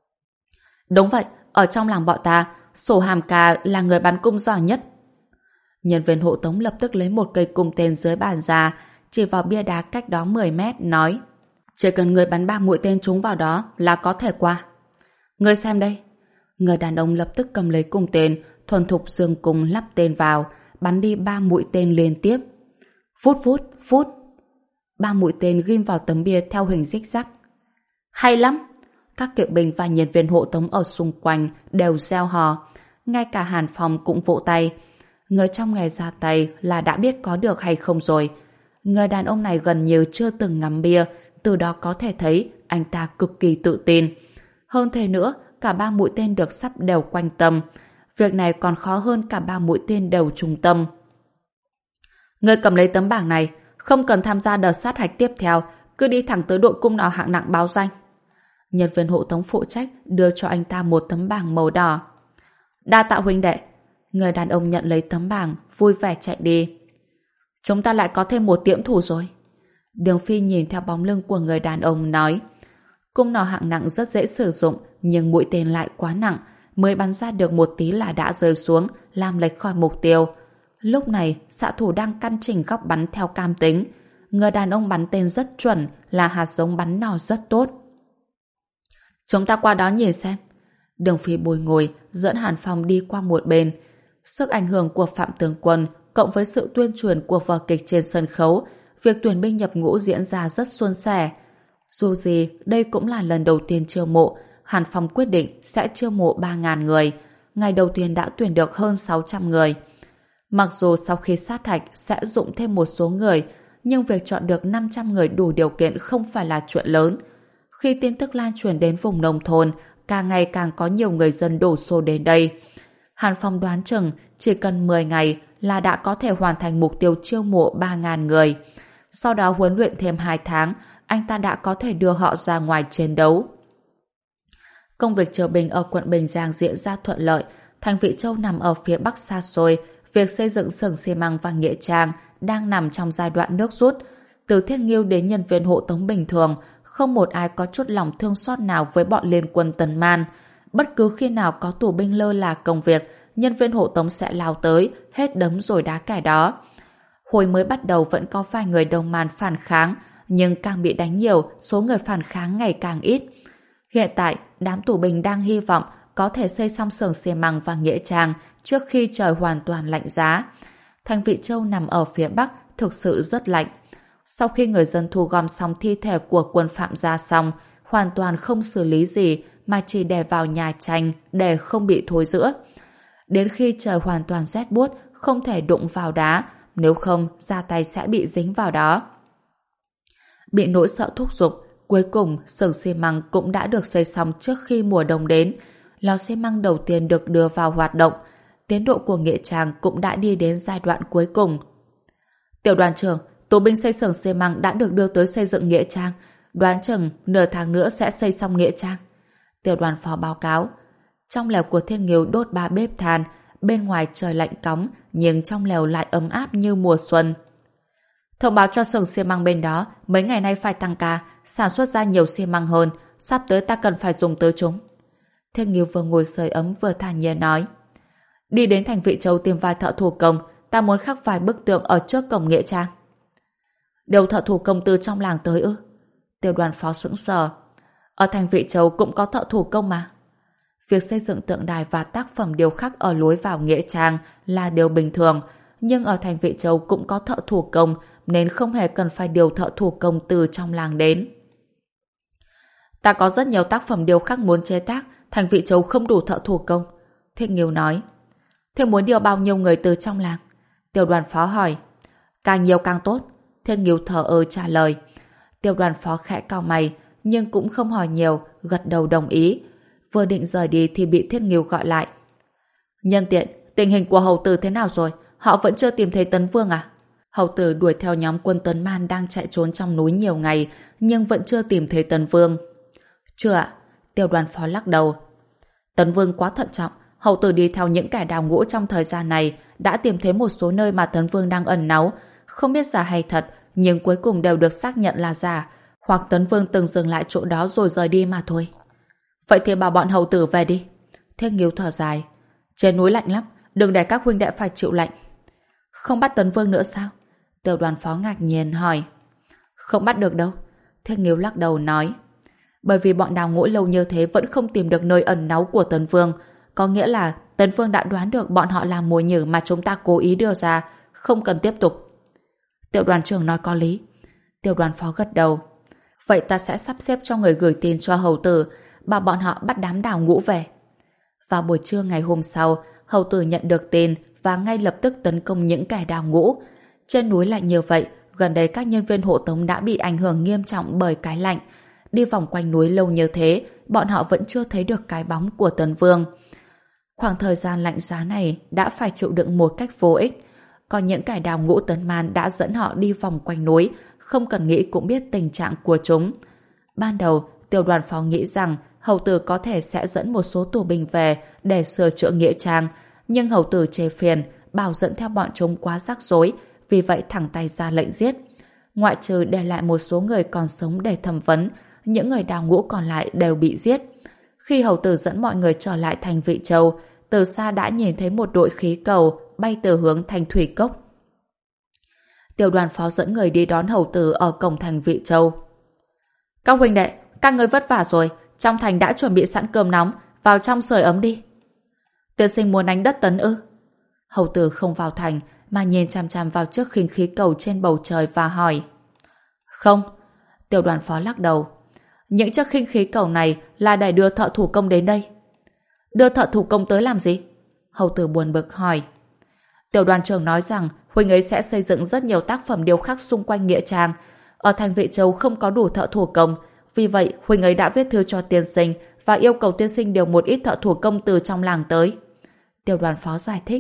Đúng vậy, ở trong làng bọn ta, Sổ Hàm Ca là người bắn cung giỏi nhất. Nhân viên hộ tống lập tức lấy một cây cung tên dưới bàn ra, chỉ vào bia đá cách đó mười mét, nói. Chỉ cần người bắn ba mũi tên trúng vào đó là có thể qua. Ngươi xem đây. Người đàn ông lập tức cầm lấy cung tên, thuần thục dương cung lắp tên vào, bắn đi ba mũi tên liên tiếp. Phút phút, phút. Ba mũi tên ghim vào tấm bia theo hình rích rắc. Hay lắm! Các kỵ binh và nhân viên hộ tống ở xung quanh đều reo hò. Ngay cả Hàn Phong cũng vỗ tay. Người trong nghề ra tay là đã biết có được hay không rồi. Người đàn ông này gần như chưa từng ngắm bia, từ đó có thể thấy anh ta cực kỳ tự tin. Hơn thế nữa, cả ba mũi tên được sắp đều quanh tâm. Việc này còn khó hơn cả ba mũi tên đều trùng tâm. Người cầm lấy tấm bảng này, không cần tham gia đợt sát hạch tiếp theo, cứ đi thẳng tới đội cung nào hạng nặng báo danh. Nhân viên hộ tống phụ trách đưa cho anh ta một tấm bảng màu đỏ. Đa tạ huynh đệ. Người đàn ông nhận lấy tấm bảng, vui vẻ chạy đi. Chúng ta lại có thêm một tiễn thủ rồi. Đường Phi nhìn theo bóng lưng của người đàn ông nói. Cung nỏ hạng nặng rất dễ sử dụng, nhưng mũi tên lại quá nặng, mới bắn ra được một tí là đã rơi xuống, làm lệch khỏi mục tiêu. Lúc này, xạ thủ đang căn chỉnh góc bắn theo cam tính. người đàn ông bắn tên rất chuẩn, là hạt giống bắn nỏ rất tốt. Chúng ta qua đó nhìn xem. Đường Phi bồi ngồi, dẫn Hàn Phong đi qua một bên. Sức ảnh hưởng của Phạm Tướng Quân cộng với sự tuyên truyền của vở kịch trên sân khấu, việc tuyển binh nhập ngũ diễn ra rất suôn sẻ. Dù gì, đây cũng là lần đầu tiên chiêu mộ, Hàn Phong quyết định sẽ chiêu mộ ba nghìn người. Ngày đầu tiên đã tuyển được hơn sáu trăm người. Mặc dù sau khi sát hạch sẽ dụng thêm một số người, nhưng việc chọn được năm trăm người đủ điều kiện không phải là chuyện lớn. Khi tin tức lan truyền đến vùng nông thôn, càng ngày càng có nhiều người dân đổ xô đến đây. Hàn Phong đoán chừng chỉ cần mười ngày là đã có thể hoàn thành mục tiêu chiêu mộ ba nghìn người. Sau đó huấn luyện thêm hai tháng, anh ta đã có thể đưa họ ra ngoài chiến đấu. Công việc chở binh ở quận Bình Giang diễn ra thuận lợi. Thành Vị Châu nằm ở phía bắc xa xôi. Việc xây dựng xưởng xi măng và nghĩa trang đang nằm trong giai đoạn nước rút. Từ Thiết Nghiêu đến nhân viên hộ tống bình thường, không một ai có chút lòng thương xót nào với bọn liên quân Tần Man. Bất cứ khi nào có tù binh lơ là công việc, nhân viên hộ tống sẽ lao tới, hết đấm rồi đá kẻ đó. Hồi mới bắt đầu vẫn có vài người Đông Man phản kháng, nhưng càng bị đánh nhiều, số người phản kháng ngày càng ít. Hiện tại, đám tù binh đang hy vọng có thể xây xong xưởng xi măng và nghĩa trang trước khi trời hoàn toàn lạnh giá. Thành Vị Châu nằm ở phía bắc, thực sự rất lạnh. Sau khi người dân thu gom xong thi thể của quân Phạm Gia xong, hoàn toàn không xử lý gì mà chỉ đè vào nhà tranh để không bị thối rữa. Đến khi trời hoàn toàn rét buốt, không thể đụng vào đá, nếu không da tay sẽ bị dính vào đó. Bị nỗi sợ thúc giục, cuối cùng xưởng xi măng cũng đã được xây xong trước khi mùa đông đến. Lò xi măng đầu tiên được đưa vào hoạt động. Tiến độ của nghĩa trang cũng đã đi đến giai đoạn cuối cùng. Tiểu đoàn trưởng, tù binh xây xưởng xi măng đã được đưa tới xây dựng nghĩa trang. Đoán chừng nửa tháng nữa sẽ xây xong nghĩa trang. Tiểu đoàn phó báo cáo. Trong lều của Thiên Nghiêu đốt ba bếp than, bên ngoài trời lạnh cóng, nhưng trong lều lại ấm áp như mùa xuân. Thông báo cho xưởng xi măng bên đó, mấy ngày nay phải tăng ca, sản xuất ra nhiều xi măng hơn, sắp tới ta cần phải dùng tới chúng. Thiên Nghiêu vừa ngồi sưởi ấm vừa thản nhiên nói. Đi đến thành Vị Châu tìm vài thợ thủ công, ta muốn khắc vài bức tượng ở trước cổng nghĩa trang. Đều thợ thủ công từ trong làng tới ư? Tiểu đoàn phó sững sờ. Ở thành Vị Châu cũng có thợ thủ công mà. Việc xây dựng tượng đài và tác phẩm điêu khắc ở lối vào nghĩa trang là điều bình thường, nhưng ở thành Vị Châu cũng có thợ thủ công nên không hề cần phải điều thợ thủ công từ trong làng đến. Ta có rất nhiều tác phẩm điêu khắc muốn chế tác, thành Vị Châu không đủ thợ thủ công. Thích Nghiêu nói. Thế muốn điều bao nhiêu người từ trong làng? Tiểu đoàn phó hỏi. Càng nhiều càng tốt. Thiên Nghiêu thở ơ trả lời. Tiểu đoàn phó khẽ cau mày, nhưng cũng không hỏi nhiều, gật đầu đồng ý. Vừa định rời đi thì bị Thiên Nghiêu gọi lại. Nhân tiện, tình hình của hầu tử thế nào rồi? Họ vẫn chưa tìm thấy Tấn Vương à? Hầu tử đuổi theo nhóm quân Tấn Man đang chạy trốn trong núi nhiều ngày, nhưng vẫn chưa tìm thấy Tấn Vương. Chưa ạ. Tiểu đoàn phó lắc đầu. Tấn Vương quá thận trọng. Hầu tử đi theo những kẻ đào ngũ trong thời gian này đã tìm thấy một số nơi mà Tấn Vương đang ẩn náu. Không biết giả hay thật, nhưng cuối cùng đều được xác nhận là giả, hoặc Tấn Vương từng dừng lại chỗ đó rồi rời đi mà thôi. Vậy thì bảo bọn hầu tử về đi. Thiết Nghiêu thở dài. Trên núi lạnh lắm, đừng để các huynh đệ phải chịu lạnh. Không bắt Tấn Vương nữa sao? Tiểu đoàn phó ngạc nhiên hỏi. Không bắt được đâu. Thiết Nghiêu lắc đầu nói. Bởi vì bọn đào ngũ lâu như thế vẫn không tìm được nơi ẩn náu của Tấn Vương, có nghĩa là Tấn Vương đã đoán được bọn họ làm mồi nhử mà chúng ta cố ý đưa ra, không cần tiếp tục. Tiểu đoàn trưởng nói có lý. Tiểu đoàn phó gật đầu. Vậy ta sẽ sắp xếp cho người gửi tin cho hầu tử, bảo bọn họ bắt đám đào ngũ về. Vào buổi trưa ngày hôm sau, hầu tử nhận được tin và ngay lập tức tấn công những kẻ đào ngũ. Trên núi lạnh như vậy, gần đây các nhân viên hộ tống đã bị ảnh hưởng nghiêm trọng bởi cái lạnh. Đi vòng quanh núi lâu như thế, bọn họ vẫn chưa thấy được cái bóng của Tấn Vương. Khoảng thời gian lạnh giá này đã phải chịu đựng một cách vô ích. Còn những kẻ đào ngũ Tấn Man đã dẫn họ đi vòng quanh núi, không cần nghĩ cũng biết tình trạng của chúng. Ban đầu, tiểu đoàn phó nghĩ rằng hầu tử có thể sẽ dẫn một số tù binh về để sửa chữa nghĩa trang, nhưng hầu tử chê phiền, bảo dẫn theo bọn chúng quá rắc rối, vì vậy thẳng tay ra lệnh giết. Ngoại trừ để lại một số người còn sống để thẩm vấn, những người đào ngũ còn lại đều bị giết. Khi hầu tử dẫn mọi người trở lại thành Vị Châu, từ xa đã nhìn thấy một đội khí cầu bay từ hướng thành Thủy Cốc. Tiểu đoàn phó dẫn người đi đón hầu tử ở cổng thành Vị Châu. Các huynh đệ, các ngươi vất vả rồi, trong thành đã chuẩn bị sẵn cơm nóng, vào trong sưởi ấm đi. Tiên sinh muốn đánh đất tấn ư? Hầu tử không vào thành mà nhìn chằm chằm vào chiếc khinh khí cầu trên bầu trời và hỏi. Không. Tiểu đoàn phó lắc đầu. Những chiếc khinh khí cầu này là để đưa thợ thủ công đến đây. Đưa thợ thủ công tới làm gì? Hầu tử buồn bực hỏi. Tiểu đoàn trưởng nói rằng huynh ấy sẽ xây dựng rất nhiều tác phẩm điêu khắc xung quanh nghĩa trang. Ở thành Vị Châu không có đủ thợ thủ công, vì vậy huynh ấy đã viết thư cho tiên sinh và yêu cầu tiên sinh điều một ít thợ thủ công từ trong làng tới. Tiểu đoàn phó giải thích.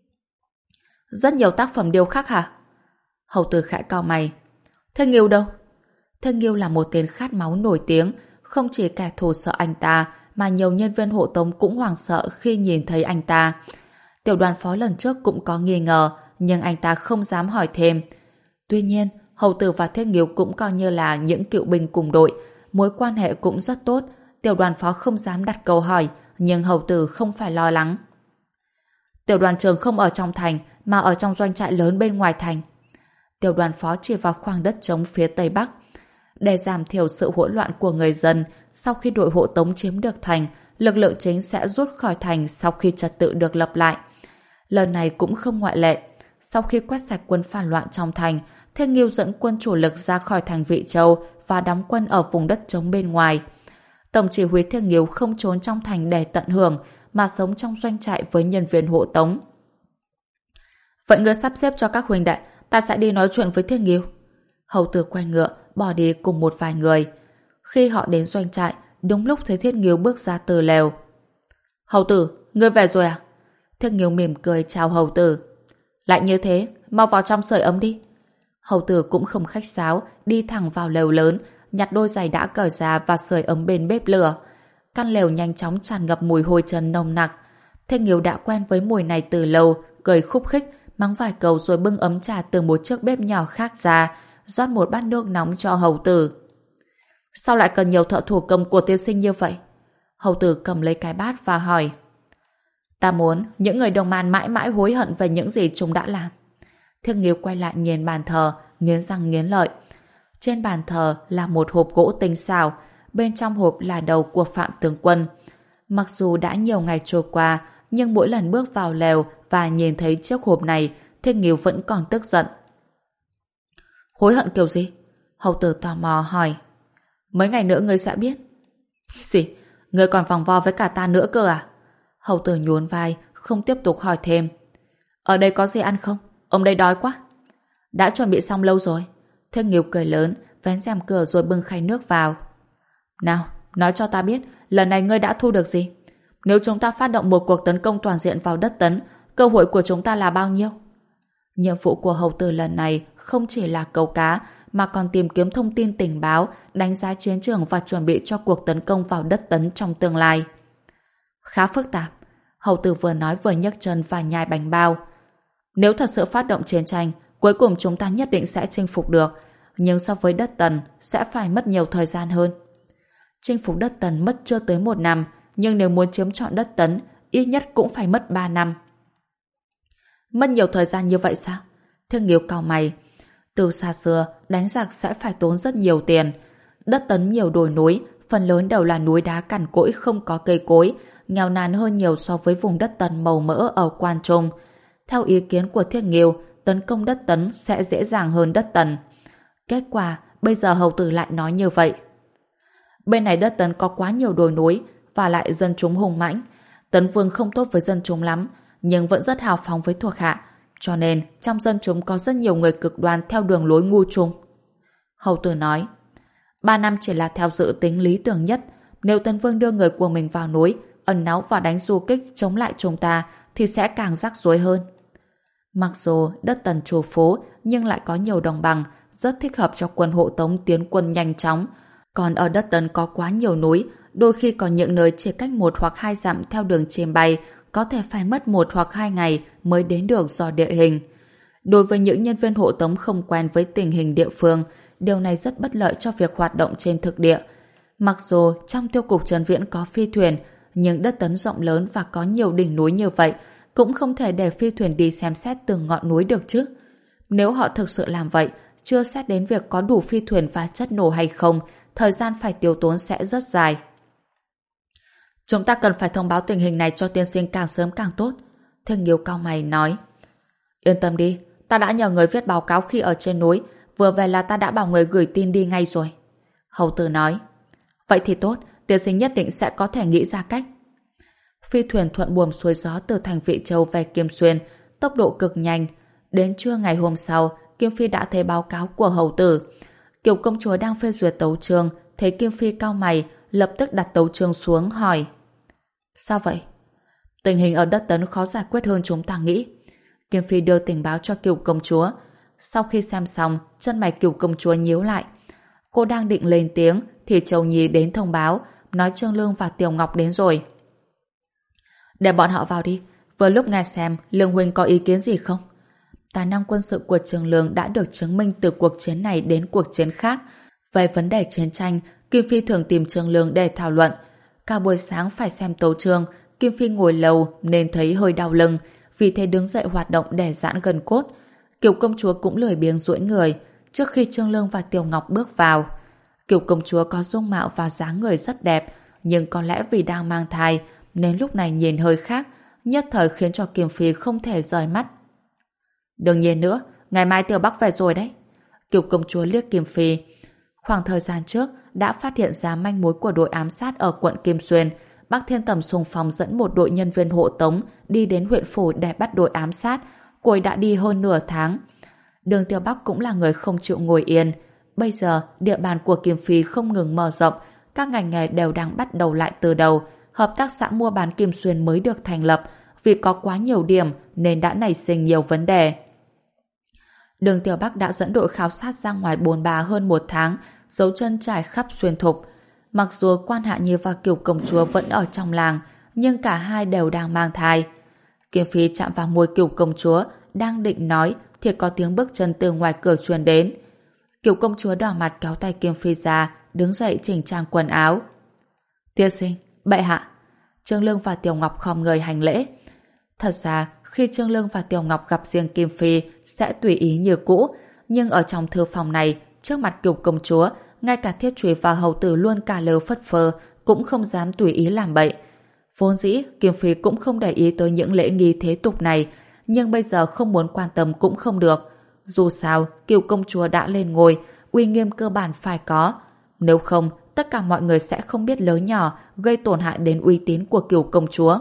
Rất nhiều tác phẩm điêu khắc hả? Hầu tử khẽ cau mày. Thế Nghiêu đâu? Thế Nghiêu là một tên khát máu nổi tiếng, không chỉ kẻ thù sợ anh ta, mà nhiều nhân viên hộ tống cũng hoảng sợ khi nhìn thấy anh ta. Tiểu đoàn phó lần trước cũng có nghi ngờ, nhưng anh ta không dám hỏi thêm. Tuy nhiên, hầu tử và Thiết Nghiêu cũng coi như là những cựu binh cùng đội, mối quan hệ cũng rất tốt. Tiểu đoàn phó không dám đặt câu hỏi, nhưng hầu tử không phải lo lắng. Tiểu đoàn trưởng không ở trong thành, mà ở trong doanh trại lớn bên ngoài thành. Tiểu đoàn phó chỉ vào khoảng đất trống phía tây bắc. Để giảm thiểu sự hỗn loạn của người dân, sau khi đội hộ tống chiếm được thành, lực lượng chính sẽ rút khỏi thành sau khi trật tự được lập lại. Lần này cũng không ngoại lệ. Sau khi quét sạch quân phản loạn trong thành, Thiên Nghiêu dẫn quân chủ lực ra khỏi thành Vị Châu và đóng quân ở vùng đất trống bên ngoài. Tổng chỉ huy Thiên Nghiêu không trốn trong thành để tận hưởng, mà sống trong doanh trại với nhân viên hộ tống. Vậy ngươi sắp xếp cho các huynh đệ, ta sẽ đi nói chuyện với Thiên Nghiêu. Hầu tử quay ngựa, bỏ đi cùng một vài người. Khi họ đến doanh trại, đúng lúc thấy Thiết Nghiêu bước ra từ lều. Hầu tử, ngươi về rồi à? Thiết Nghiêu mỉm cười chào hầu tử. Lại như thế, mau vào trong sưởi ấm đi. Hầu tử cũng không khách sáo, đi thẳng vào lều lớn, nhặt đôi giày đã cởi ra và sưởi ấm bên bếp lửa. Căn lều nhanh chóng tràn ngập mùi hôi trần nồng nặc. Thiết Nghiêu đã quen với mùi này từ lâu, cười khúc khích, mắng vài câu rồi bưng ấm trà từ một chiếc bếp nhỏ khác ra, rót một bát nước nóng cho hầu tử. Sao lại cần nhiều thợ thủ công của tiên sinh như vậy? Hầu tử cầm lấy cái bát và hỏi. Ta muốn những người đồng man mãi mãi hối hận về những gì chúng đã làm. Thiết Nghiêu quay lại nhìn bàn thờ, nghiến răng nghiến lợi. Trên bàn thờ là một hộp gỗ tinh xảo, bên trong hộp là đầu của Phạm tướng quân. Mặc dù đã nhiều ngày trôi qua, nhưng mỗi lần bước vào lều và nhìn thấy chiếc hộp này, Thiết Nghiêu vẫn còn tức giận. Hối hận kiểu gì? Hầu tử tò mò hỏi. Mấy ngày nữa ngươi sẽ biết. Gì? Ngươi còn vòng vo với cả ta nữa cơ à? Hầu tử nhún vai, không tiếp tục hỏi thêm. Ở đây có gì ăn không? Ông đây đói quá. Đã chuẩn bị xong lâu rồi. Thiết Nghiêu cười lớn, vén rèm cửa rồi bưng khay nước vào. Nào, nói cho ta biết, lần này ngươi đã thu được gì? Nếu chúng ta phát động một cuộc tấn công toàn diện vào đất tấn, cơ hội của chúng ta là bao nhiêu? Nhiệm vụ của hầu tử lần này không chỉ là câu cá, mà còn tìm kiếm thông tin tình báo, đánh giá chiến trường và chuẩn bị cho cuộc tấn công vào đất tấn trong tương lai. Khá phức tạp. Hầu tử vừa nói vừa nhấc chân và nhai bánh bao. Nếu thật sự phát động chiến tranh, cuối cùng chúng ta nhất định sẽ chinh phục được, nhưng so với đất Tần sẽ phải mất nhiều thời gian hơn. Chinh phục đất Tần mất chưa tới một năm, nhưng nếu muốn chiếm trọn đất Tấn, ít nhất cũng phải mất ba năm. Mất nhiều thời gian như vậy sao? Thương Nghiêu cau mày. Từ xa xưa, đánh giặc sẽ phải tốn rất nhiều tiền. Đất Tấn nhiều đồi núi, phần lớn đều là núi đá cằn cỗi không có cây cối, nghèo nàn hơn nhiều so với vùng đất Tần màu mỡ ở Quan Trung. Theo ý kiến của Thiết Nghiêu, tấn công đất Tấn sẽ dễ dàng hơn đất Tần. Kết quả, bây giờ hầu tử lại nói như vậy. Bên này đất Tấn có quá nhiều đồi núi, và lại dân chúng hùng mãnh. Tấn Vương không tốt với dân chúng lắm, nhưng vẫn rất hào phóng với thuộc hạ, cho nên trong dân chúng có rất nhiều người cực đoan theo đường lối ngu chung. Hầu tử nói, ba năm chỉ là theo dự tính lý tưởng nhất. Nếu Tấn Vương đưa người của mình vào núi, ẩn náu và đánh du kích chống lại chúng ta, thì sẽ càng rắc rối hơn. Mặc dù đất Tần trù phú, nhưng lại có nhiều đồng bằng, rất thích hợp cho quân hộ tống tiến quân nhanh chóng. Còn ở đất Tần có quá nhiều núi, đôi khi có những nơi chỉ cách một hoặc hai dặm theo đường chim bay, có thể phải mất một hoặc hai ngày mới đến được do địa hình. Đối với những nhân viên hộ tống không quen với tình hình địa phương, điều này rất bất lợi cho việc hoạt động trên thực địa. Mặc dù trong tiêu cục Trấn Viễn có phi thuyền, nhưng đất Tấn rộng lớn và có nhiều đỉnh núi như vậy, cũng không thể để phi thuyền đi xem xét từng ngọn núi được chứ. Nếu họ thực sự làm vậy, chưa xét đến việc có đủ phi thuyền và chất nổ hay không, thời gian phải tiêu tốn sẽ rất dài. Chúng ta cần phải thông báo tình hình này cho tiên sinh càng sớm càng tốt. Thương Nghiêu cau mày nói. Yên tâm đi, ta đã nhờ người viết báo cáo khi ở trên núi, vừa về là ta đã bảo người gửi tin đi ngay rồi. Hầu tử nói. Vậy thì tốt, tiên sinh nhất định sẽ có thể nghĩ ra cách. Phi thuyền thuận buồm xuôi gió từ thành Vị Châu về Kim Xuyên, tốc độ cực nhanh. Đến trưa ngày hôm sau, Kim Phi đã thấy báo cáo của hầu tử. Kiều công chúa đang phê duyệt tấu chương, thấy Kim Phi cau mày, lập tức đặt tấu chương xuống hỏi. Sao vậy? Tình hình ở đất Tấn khó giải quyết hơn chúng ta nghĩ. Kim Phi đưa tình báo cho Kiều công chúa. Sau khi xem xong, chân mày Kiều công chúa nhíu lại. Cô đang định lên tiếng thì Châu Nhi đến thông báo, nói Trương Lương và Tiểu Ngọc đến rồi. Để bọn họ vào đi, vừa lúc nghe xem Lương huynh có ý kiến gì không? Tài năng quân sự của Trương Lương đã được chứng minh từ cuộc chiến này đến cuộc chiến khác. Về vấn đề chiến tranh, Kim Phi thường tìm Trương Lương để thảo luận. Cả buổi sáng phải xem tấu chương, Kim Phi ngồi lâu nên thấy hơi đau lưng, vì thế đứng dậy hoạt động để giãn gân cốt. Kiều công chúa cũng lười biếng duỗi người trước khi Trương Lương và Tiểu Ngọc bước vào. Kiều công chúa có dung mạo và dáng người rất đẹp, nhưng có lẽ vì đang mang thai nên lúc này nhìn hơi khác, nhất thời khiến cho Kim Phi không thể rời mắt. Đừng nhìn nữa, ngày mai Tiểu Bắc về rồi đấy. Kiều công chúa liếc Kim Phi. Khoảng thời gian trước đã phát hiện ra manh mối của đội ám sát ở quận Kim Xuyên. Bắc Thiên Tầm xung phong dẫn một đội nhân viên hộ tống đi đến huyện phủ để bắt đội ám sát. Cô ấy đã đi hơn nửa tháng. Đường Tiểu Bắc cũng là người không chịu ngồi yên. Bây giờ địa bàn của Kim Phi không ngừng mở rộng, các ngành nghề đều đang bắt đầu lại từ đầu. Hợp tác xã mua bán Kim Xuyên mới được thành lập, vì có quá nhiều điểm nên đã nảy sinh nhiều vấn đề. Đường Tiểu Bắc đã dẫn đội khảo sát ra ngoài bồn bà hơn một tháng, dấu chân trải khắp Xuyên Thục. Mặc dù Quan Hạ Nhi và Kiều công chúa vẫn ở trong làng, nhưng cả hai đều đang mang thai. Kim Phi chạm vào môi Kiều công chúa, đang định nói thì có tiếng bước chân từ ngoài cửa truyền đến. Kiều công chúa đỏ mặt kéo tay Kim Phi ra, đứng dậy chỉnh trang quần áo. Tiên sinh, bệ hạ. Trương Lương và Tiểu Ngọc khom người hành lễ. Thật ra, khi Trương Lương và Tiểu Ngọc gặp riêng Kim Phi sẽ tùy ý như cũ, nhưng ở trong thư phòng này, trước mặt Kiều công chúa, ngay cả Thiết Trùy và hầu tử luôn cả lơ phất phơ cũng không dám tùy ý làm bậy. Vốn dĩ, Kim Phi cũng không để ý tới những lễ nghi thế tục này, nhưng bây giờ không muốn quan tâm cũng không được. Dù sao, Kiều công chúa đã lên ngôi, uy nghiêm cơ bản phải có. Nếu không, tất cả mọi người sẽ không biết lớn nhỏ, gây tổn hại đến uy tín của Kiều công chúa.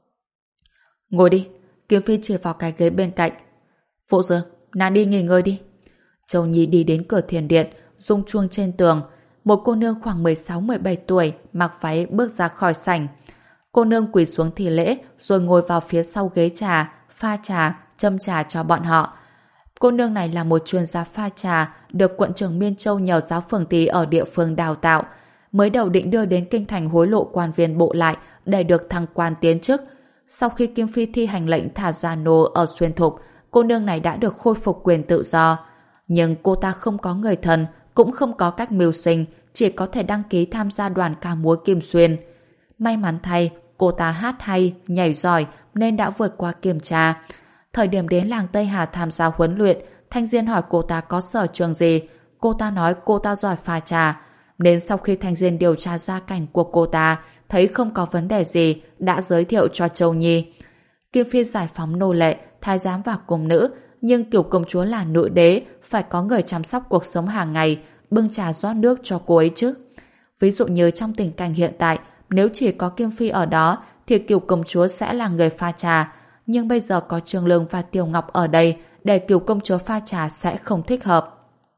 Ngồi đi, Kim Phi chỉ vào cái ghế bên cạnh. Phụ Dương, nàng đi nghỉ ngơi đi. Châu Nhi đi đến cửa thiền điện, rung chuông trên tường. Một cô nương khoảng mười sáu mười bảy tuổi, mặc váy bước ra khỏi sảnh. Cô nương quỳ xuống thi lễ, rồi ngồi vào phía sau ghế trà, pha trà, châm trà cho bọn họ. Cô nương này là một chuyên gia pha trà, được quận trưởng Miên Châu nhờ giáo phường Tý ở địa phương đào tạo. Mới đầu định đưa đến kinh thành hối lộ quan viên bộ lại để được thăng quan tiến chức. Sau khi Kim Phi thi hành lệnh thả gia nô ở Xuyên Thục, cô nương này đã được khôi phục quyền tự do. Nhưng cô ta không có người thân, cũng không có cách mưu sinh, chỉ có thể đăng ký tham gia đoàn ca múa Kim Xuyên. May mắn thay, cô ta hát hay, nhảy giỏi nên đã vượt qua kiểm tra. Thời điểm đến làng Tây Hà tham gia huấn luyện, Thanh Diên hỏi cô ta có sở trường gì. Cô ta nói cô ta giỏi pha trà. Nên sau khi Thanh Diên điều tra gia cảnh của cô ta, thấy không có vấn đề gì, đã giới thiệu cho Châu Nhi. Kim Phi giải phóng nô lệ, thái giám và cung nữ, nhưng Kiều công chúa là nữ đế, phải có người chăm sóc cuộc sống hàng ngày, bưng trà rót nước cho cô ấy chứ. Ví dụ như trong tình cảnh hiện tại, nếu chỉ có Kim Phi ở đó, thì Kiều công chúa sẽ là người pha trà. Nhưng bây giờ có Trương Lương và Tiểu Ngọc ở đây, để Kiều công chúa pha trà sẽ không thích hợp.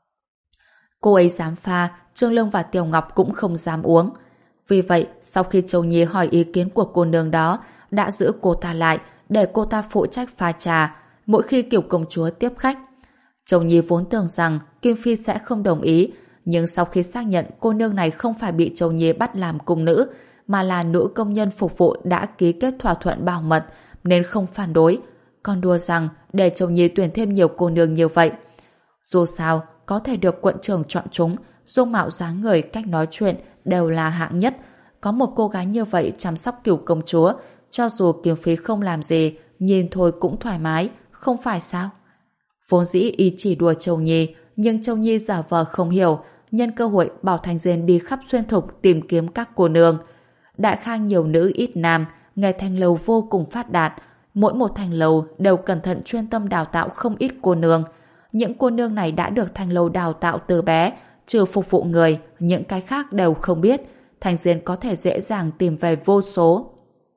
Cô ấy dám pha, Trương Lương và Tiểu Ngọc cũng không dám uống. Vì vậy, sau khi Châu Nhi hỏi ý kiến của cô nương đó, đã giữ cô ta lại để cô ta phụ trách pha trà mỗi khi Kiều công chúa tiếp khách. Châu Nhi vốn tưởng rằng Kim Phi sẽ không đồng ý, nhưng sau khi xác nhận cô nương này không phải bị Châu Nhi bắt làm cung nữ, mà là nữ công nhân phục vụ đã ký kết thỏa thuận bảo mật, nên không phản đối, còn đùa rằng để Châu Nhi tuyển thêm nhiều cô nương như vậy. Dù sao, có thể được quận trưởng chọn chúng, dung mạo dáng người, cách nói chuyện đều là hạng nhất. Có một cô gái như vậy chăm sóc Kiều công chúa, cho dù Kim Phi không làm gì, nhìn thôi cũng thoải mái, không phải sao? Vốn dĩ y chỉ đùa Châu Nhi, nhưng Châu Nhi giả vờ không hiểu, nhân cơ hội bảo Thành Diên đi khắp xuyên thục tìm kiếm các cô nương. Đại Khang nhiều nữ ít nam, nghề thanh lầu vô cùng phát đạt, mỗi một thanh lầu đều cẩn thận chuyên tâm đào tạo không ít cô nương. Những cô nương này đã được thanh lầu đào tạo từ bé, trừ phục vụ người, những cái khác đều không biết. Thành Diên có thể dễ dàng tìm về vô số.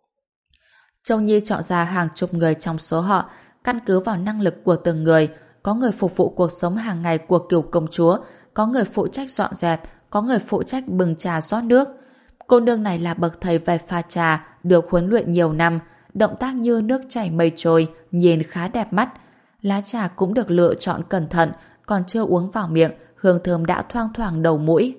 Châu Nhi chọn ra hàng chục người trong số họ, căn cứ vào năng lực của từng người, có người phục vụ cuộc sống hàng ngày của Cửu công chúa, có người phụ trách dọn dẹp, có người phụ trách bưng trà rót nước. Cô nương này là bậc thầy về pha trà, được huấn luyện nhiều năm, động tác như nước chảy mây trôi, nhìn khá đẹp mắt. Lá trà cũng được lựa chọn cẩn thận, còn chưa uống vào miệng, hương thơm đã thoang thoảng đầu mũi.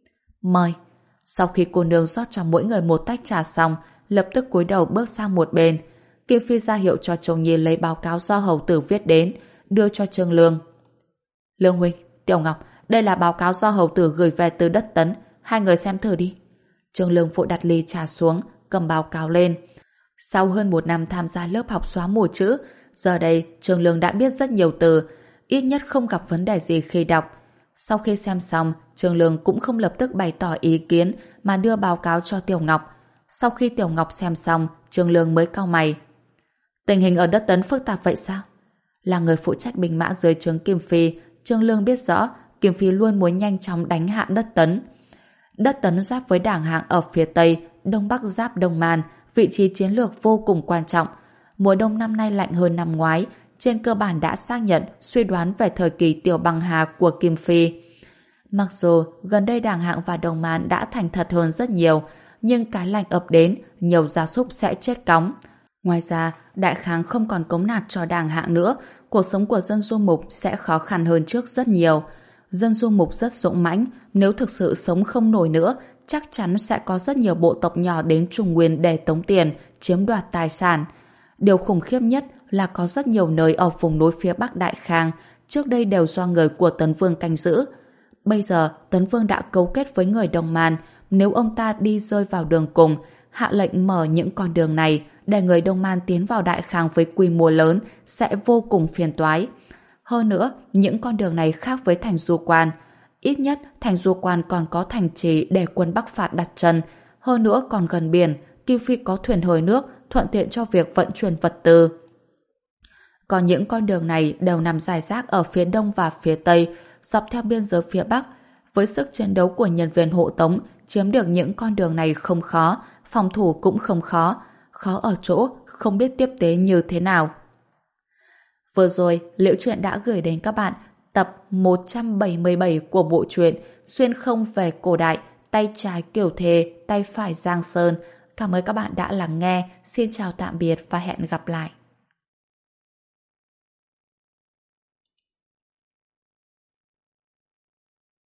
Mời. Sau khi cô nương rót cho mỗi người một tách trà xong, lập tức cúi đầu bước sang một bên. Kim Phi ra hiệu cho Châu Nhi lấy báo cáo do hầu tử viết đến, đưa cho Trương Lương. Lương huynh, Tiểu Ngọc, đây là báo cáo do hầu tử gửi về từ đất Tấn, hai người xem thử đi. Trương Lương vội đặt ly trà xuống, cầm báo cáo lên. Sau hơn một năm tham gia lớp học xóa mù chữ, giờ đây Trương Lương đã biết rất nhiều từ, ít nhất không gặp vấn đề gì khi đọc. Sau khi xem xong, Trương Lương cũng không lập tức bày tỏ ý kiến mà đưa báo cáo cho Tiểu Ngọc. Sau khi Tiểu Ngọc xem xong, Trương Lương mới cau mày. Tình hình ở đất Tấn phức tạp vậy sao? Là người phụ trách binh mã dưới trướng Kim Phi, Trương Lương biết rõ Kim Phi luôn muốn nhanh chóng đánh hạ đất Tấn. Đất Tấn giáp với Đảng Hạng ở phía Tây, Đông Bắc giáp Đông Man, vị trí chiến lược vô cùng quan trọng. Mùa đông năm nay lạnh hơn năm ngoái, trên cơ bản đã xác nhận suy đoán về thời kỳ tiểu băng hà của Kim Phi. Mặc dù gần đây Đảng Hạng và Đông Man đã thành thật hơn rất nhiều, nhưng cái lạnh ập đến, nhiều gia súc sẽ chết cóng. Ngoài ra, Đại Khang không còn cống nạp cho Đảng Hạng nữa, cuộc sống của dân du mục sẽ khó khăn hơn trước rất nhiều. Dân du mục rất dũng mãnh, nếu thực sự sống không nổi nữa, chắc chắn sẽ có rất nhiều bộ tộc nhỏ đến Trung Nguyên để tống tiền, chiếm đoạt tài sản. Điều khủng khiếp nhất là có rất nhiều nơi ở vùng núi phía Bắc Đại Khang trước đây đều do người của Tấn Vương canh giữ. Bây giờ Tấn Vương đã cấu kết với người Đông Man, nếu ông ta đi rơi vào đường cùng, hạ lệnh mở những con đường này để người Đông Man tiến vào Đại Khang với quy mô lớn sẽ vô cùng phiền toái. Hơn nữa, những con đường này khác với thành Du Quan. Ít nhất thành Du Quan còn có thành trì để quân Bắc phạt đặt chân. Hơn nữa còn gần biển, Kim Phi có thuyền hơi nước thuận tiện cho việc vận chuyển vật tư. Còn những con đường này đều nằm rải rác ở phía đông và phía tây, dọc theo biên giới phía Bắc. Với sức chiến đấu của nhân viên hộ tống, chiếm được những con đường này không khó, phòng thủ cũng không khó. Khó ở chỗ không biết tiếp tế như thế nào. Vừa rồi, Liễu Chuyện đã gửi đến các bạn tập một trăm bảy mươi bảy của bộ truyện Xuyên không về cổ đại, tay trái Kiều Thề, tay phải Giang Sơn. Cảm ơn các bạn đã lắng nghe. Xin chào tạm biệt và hẹn gặp lại.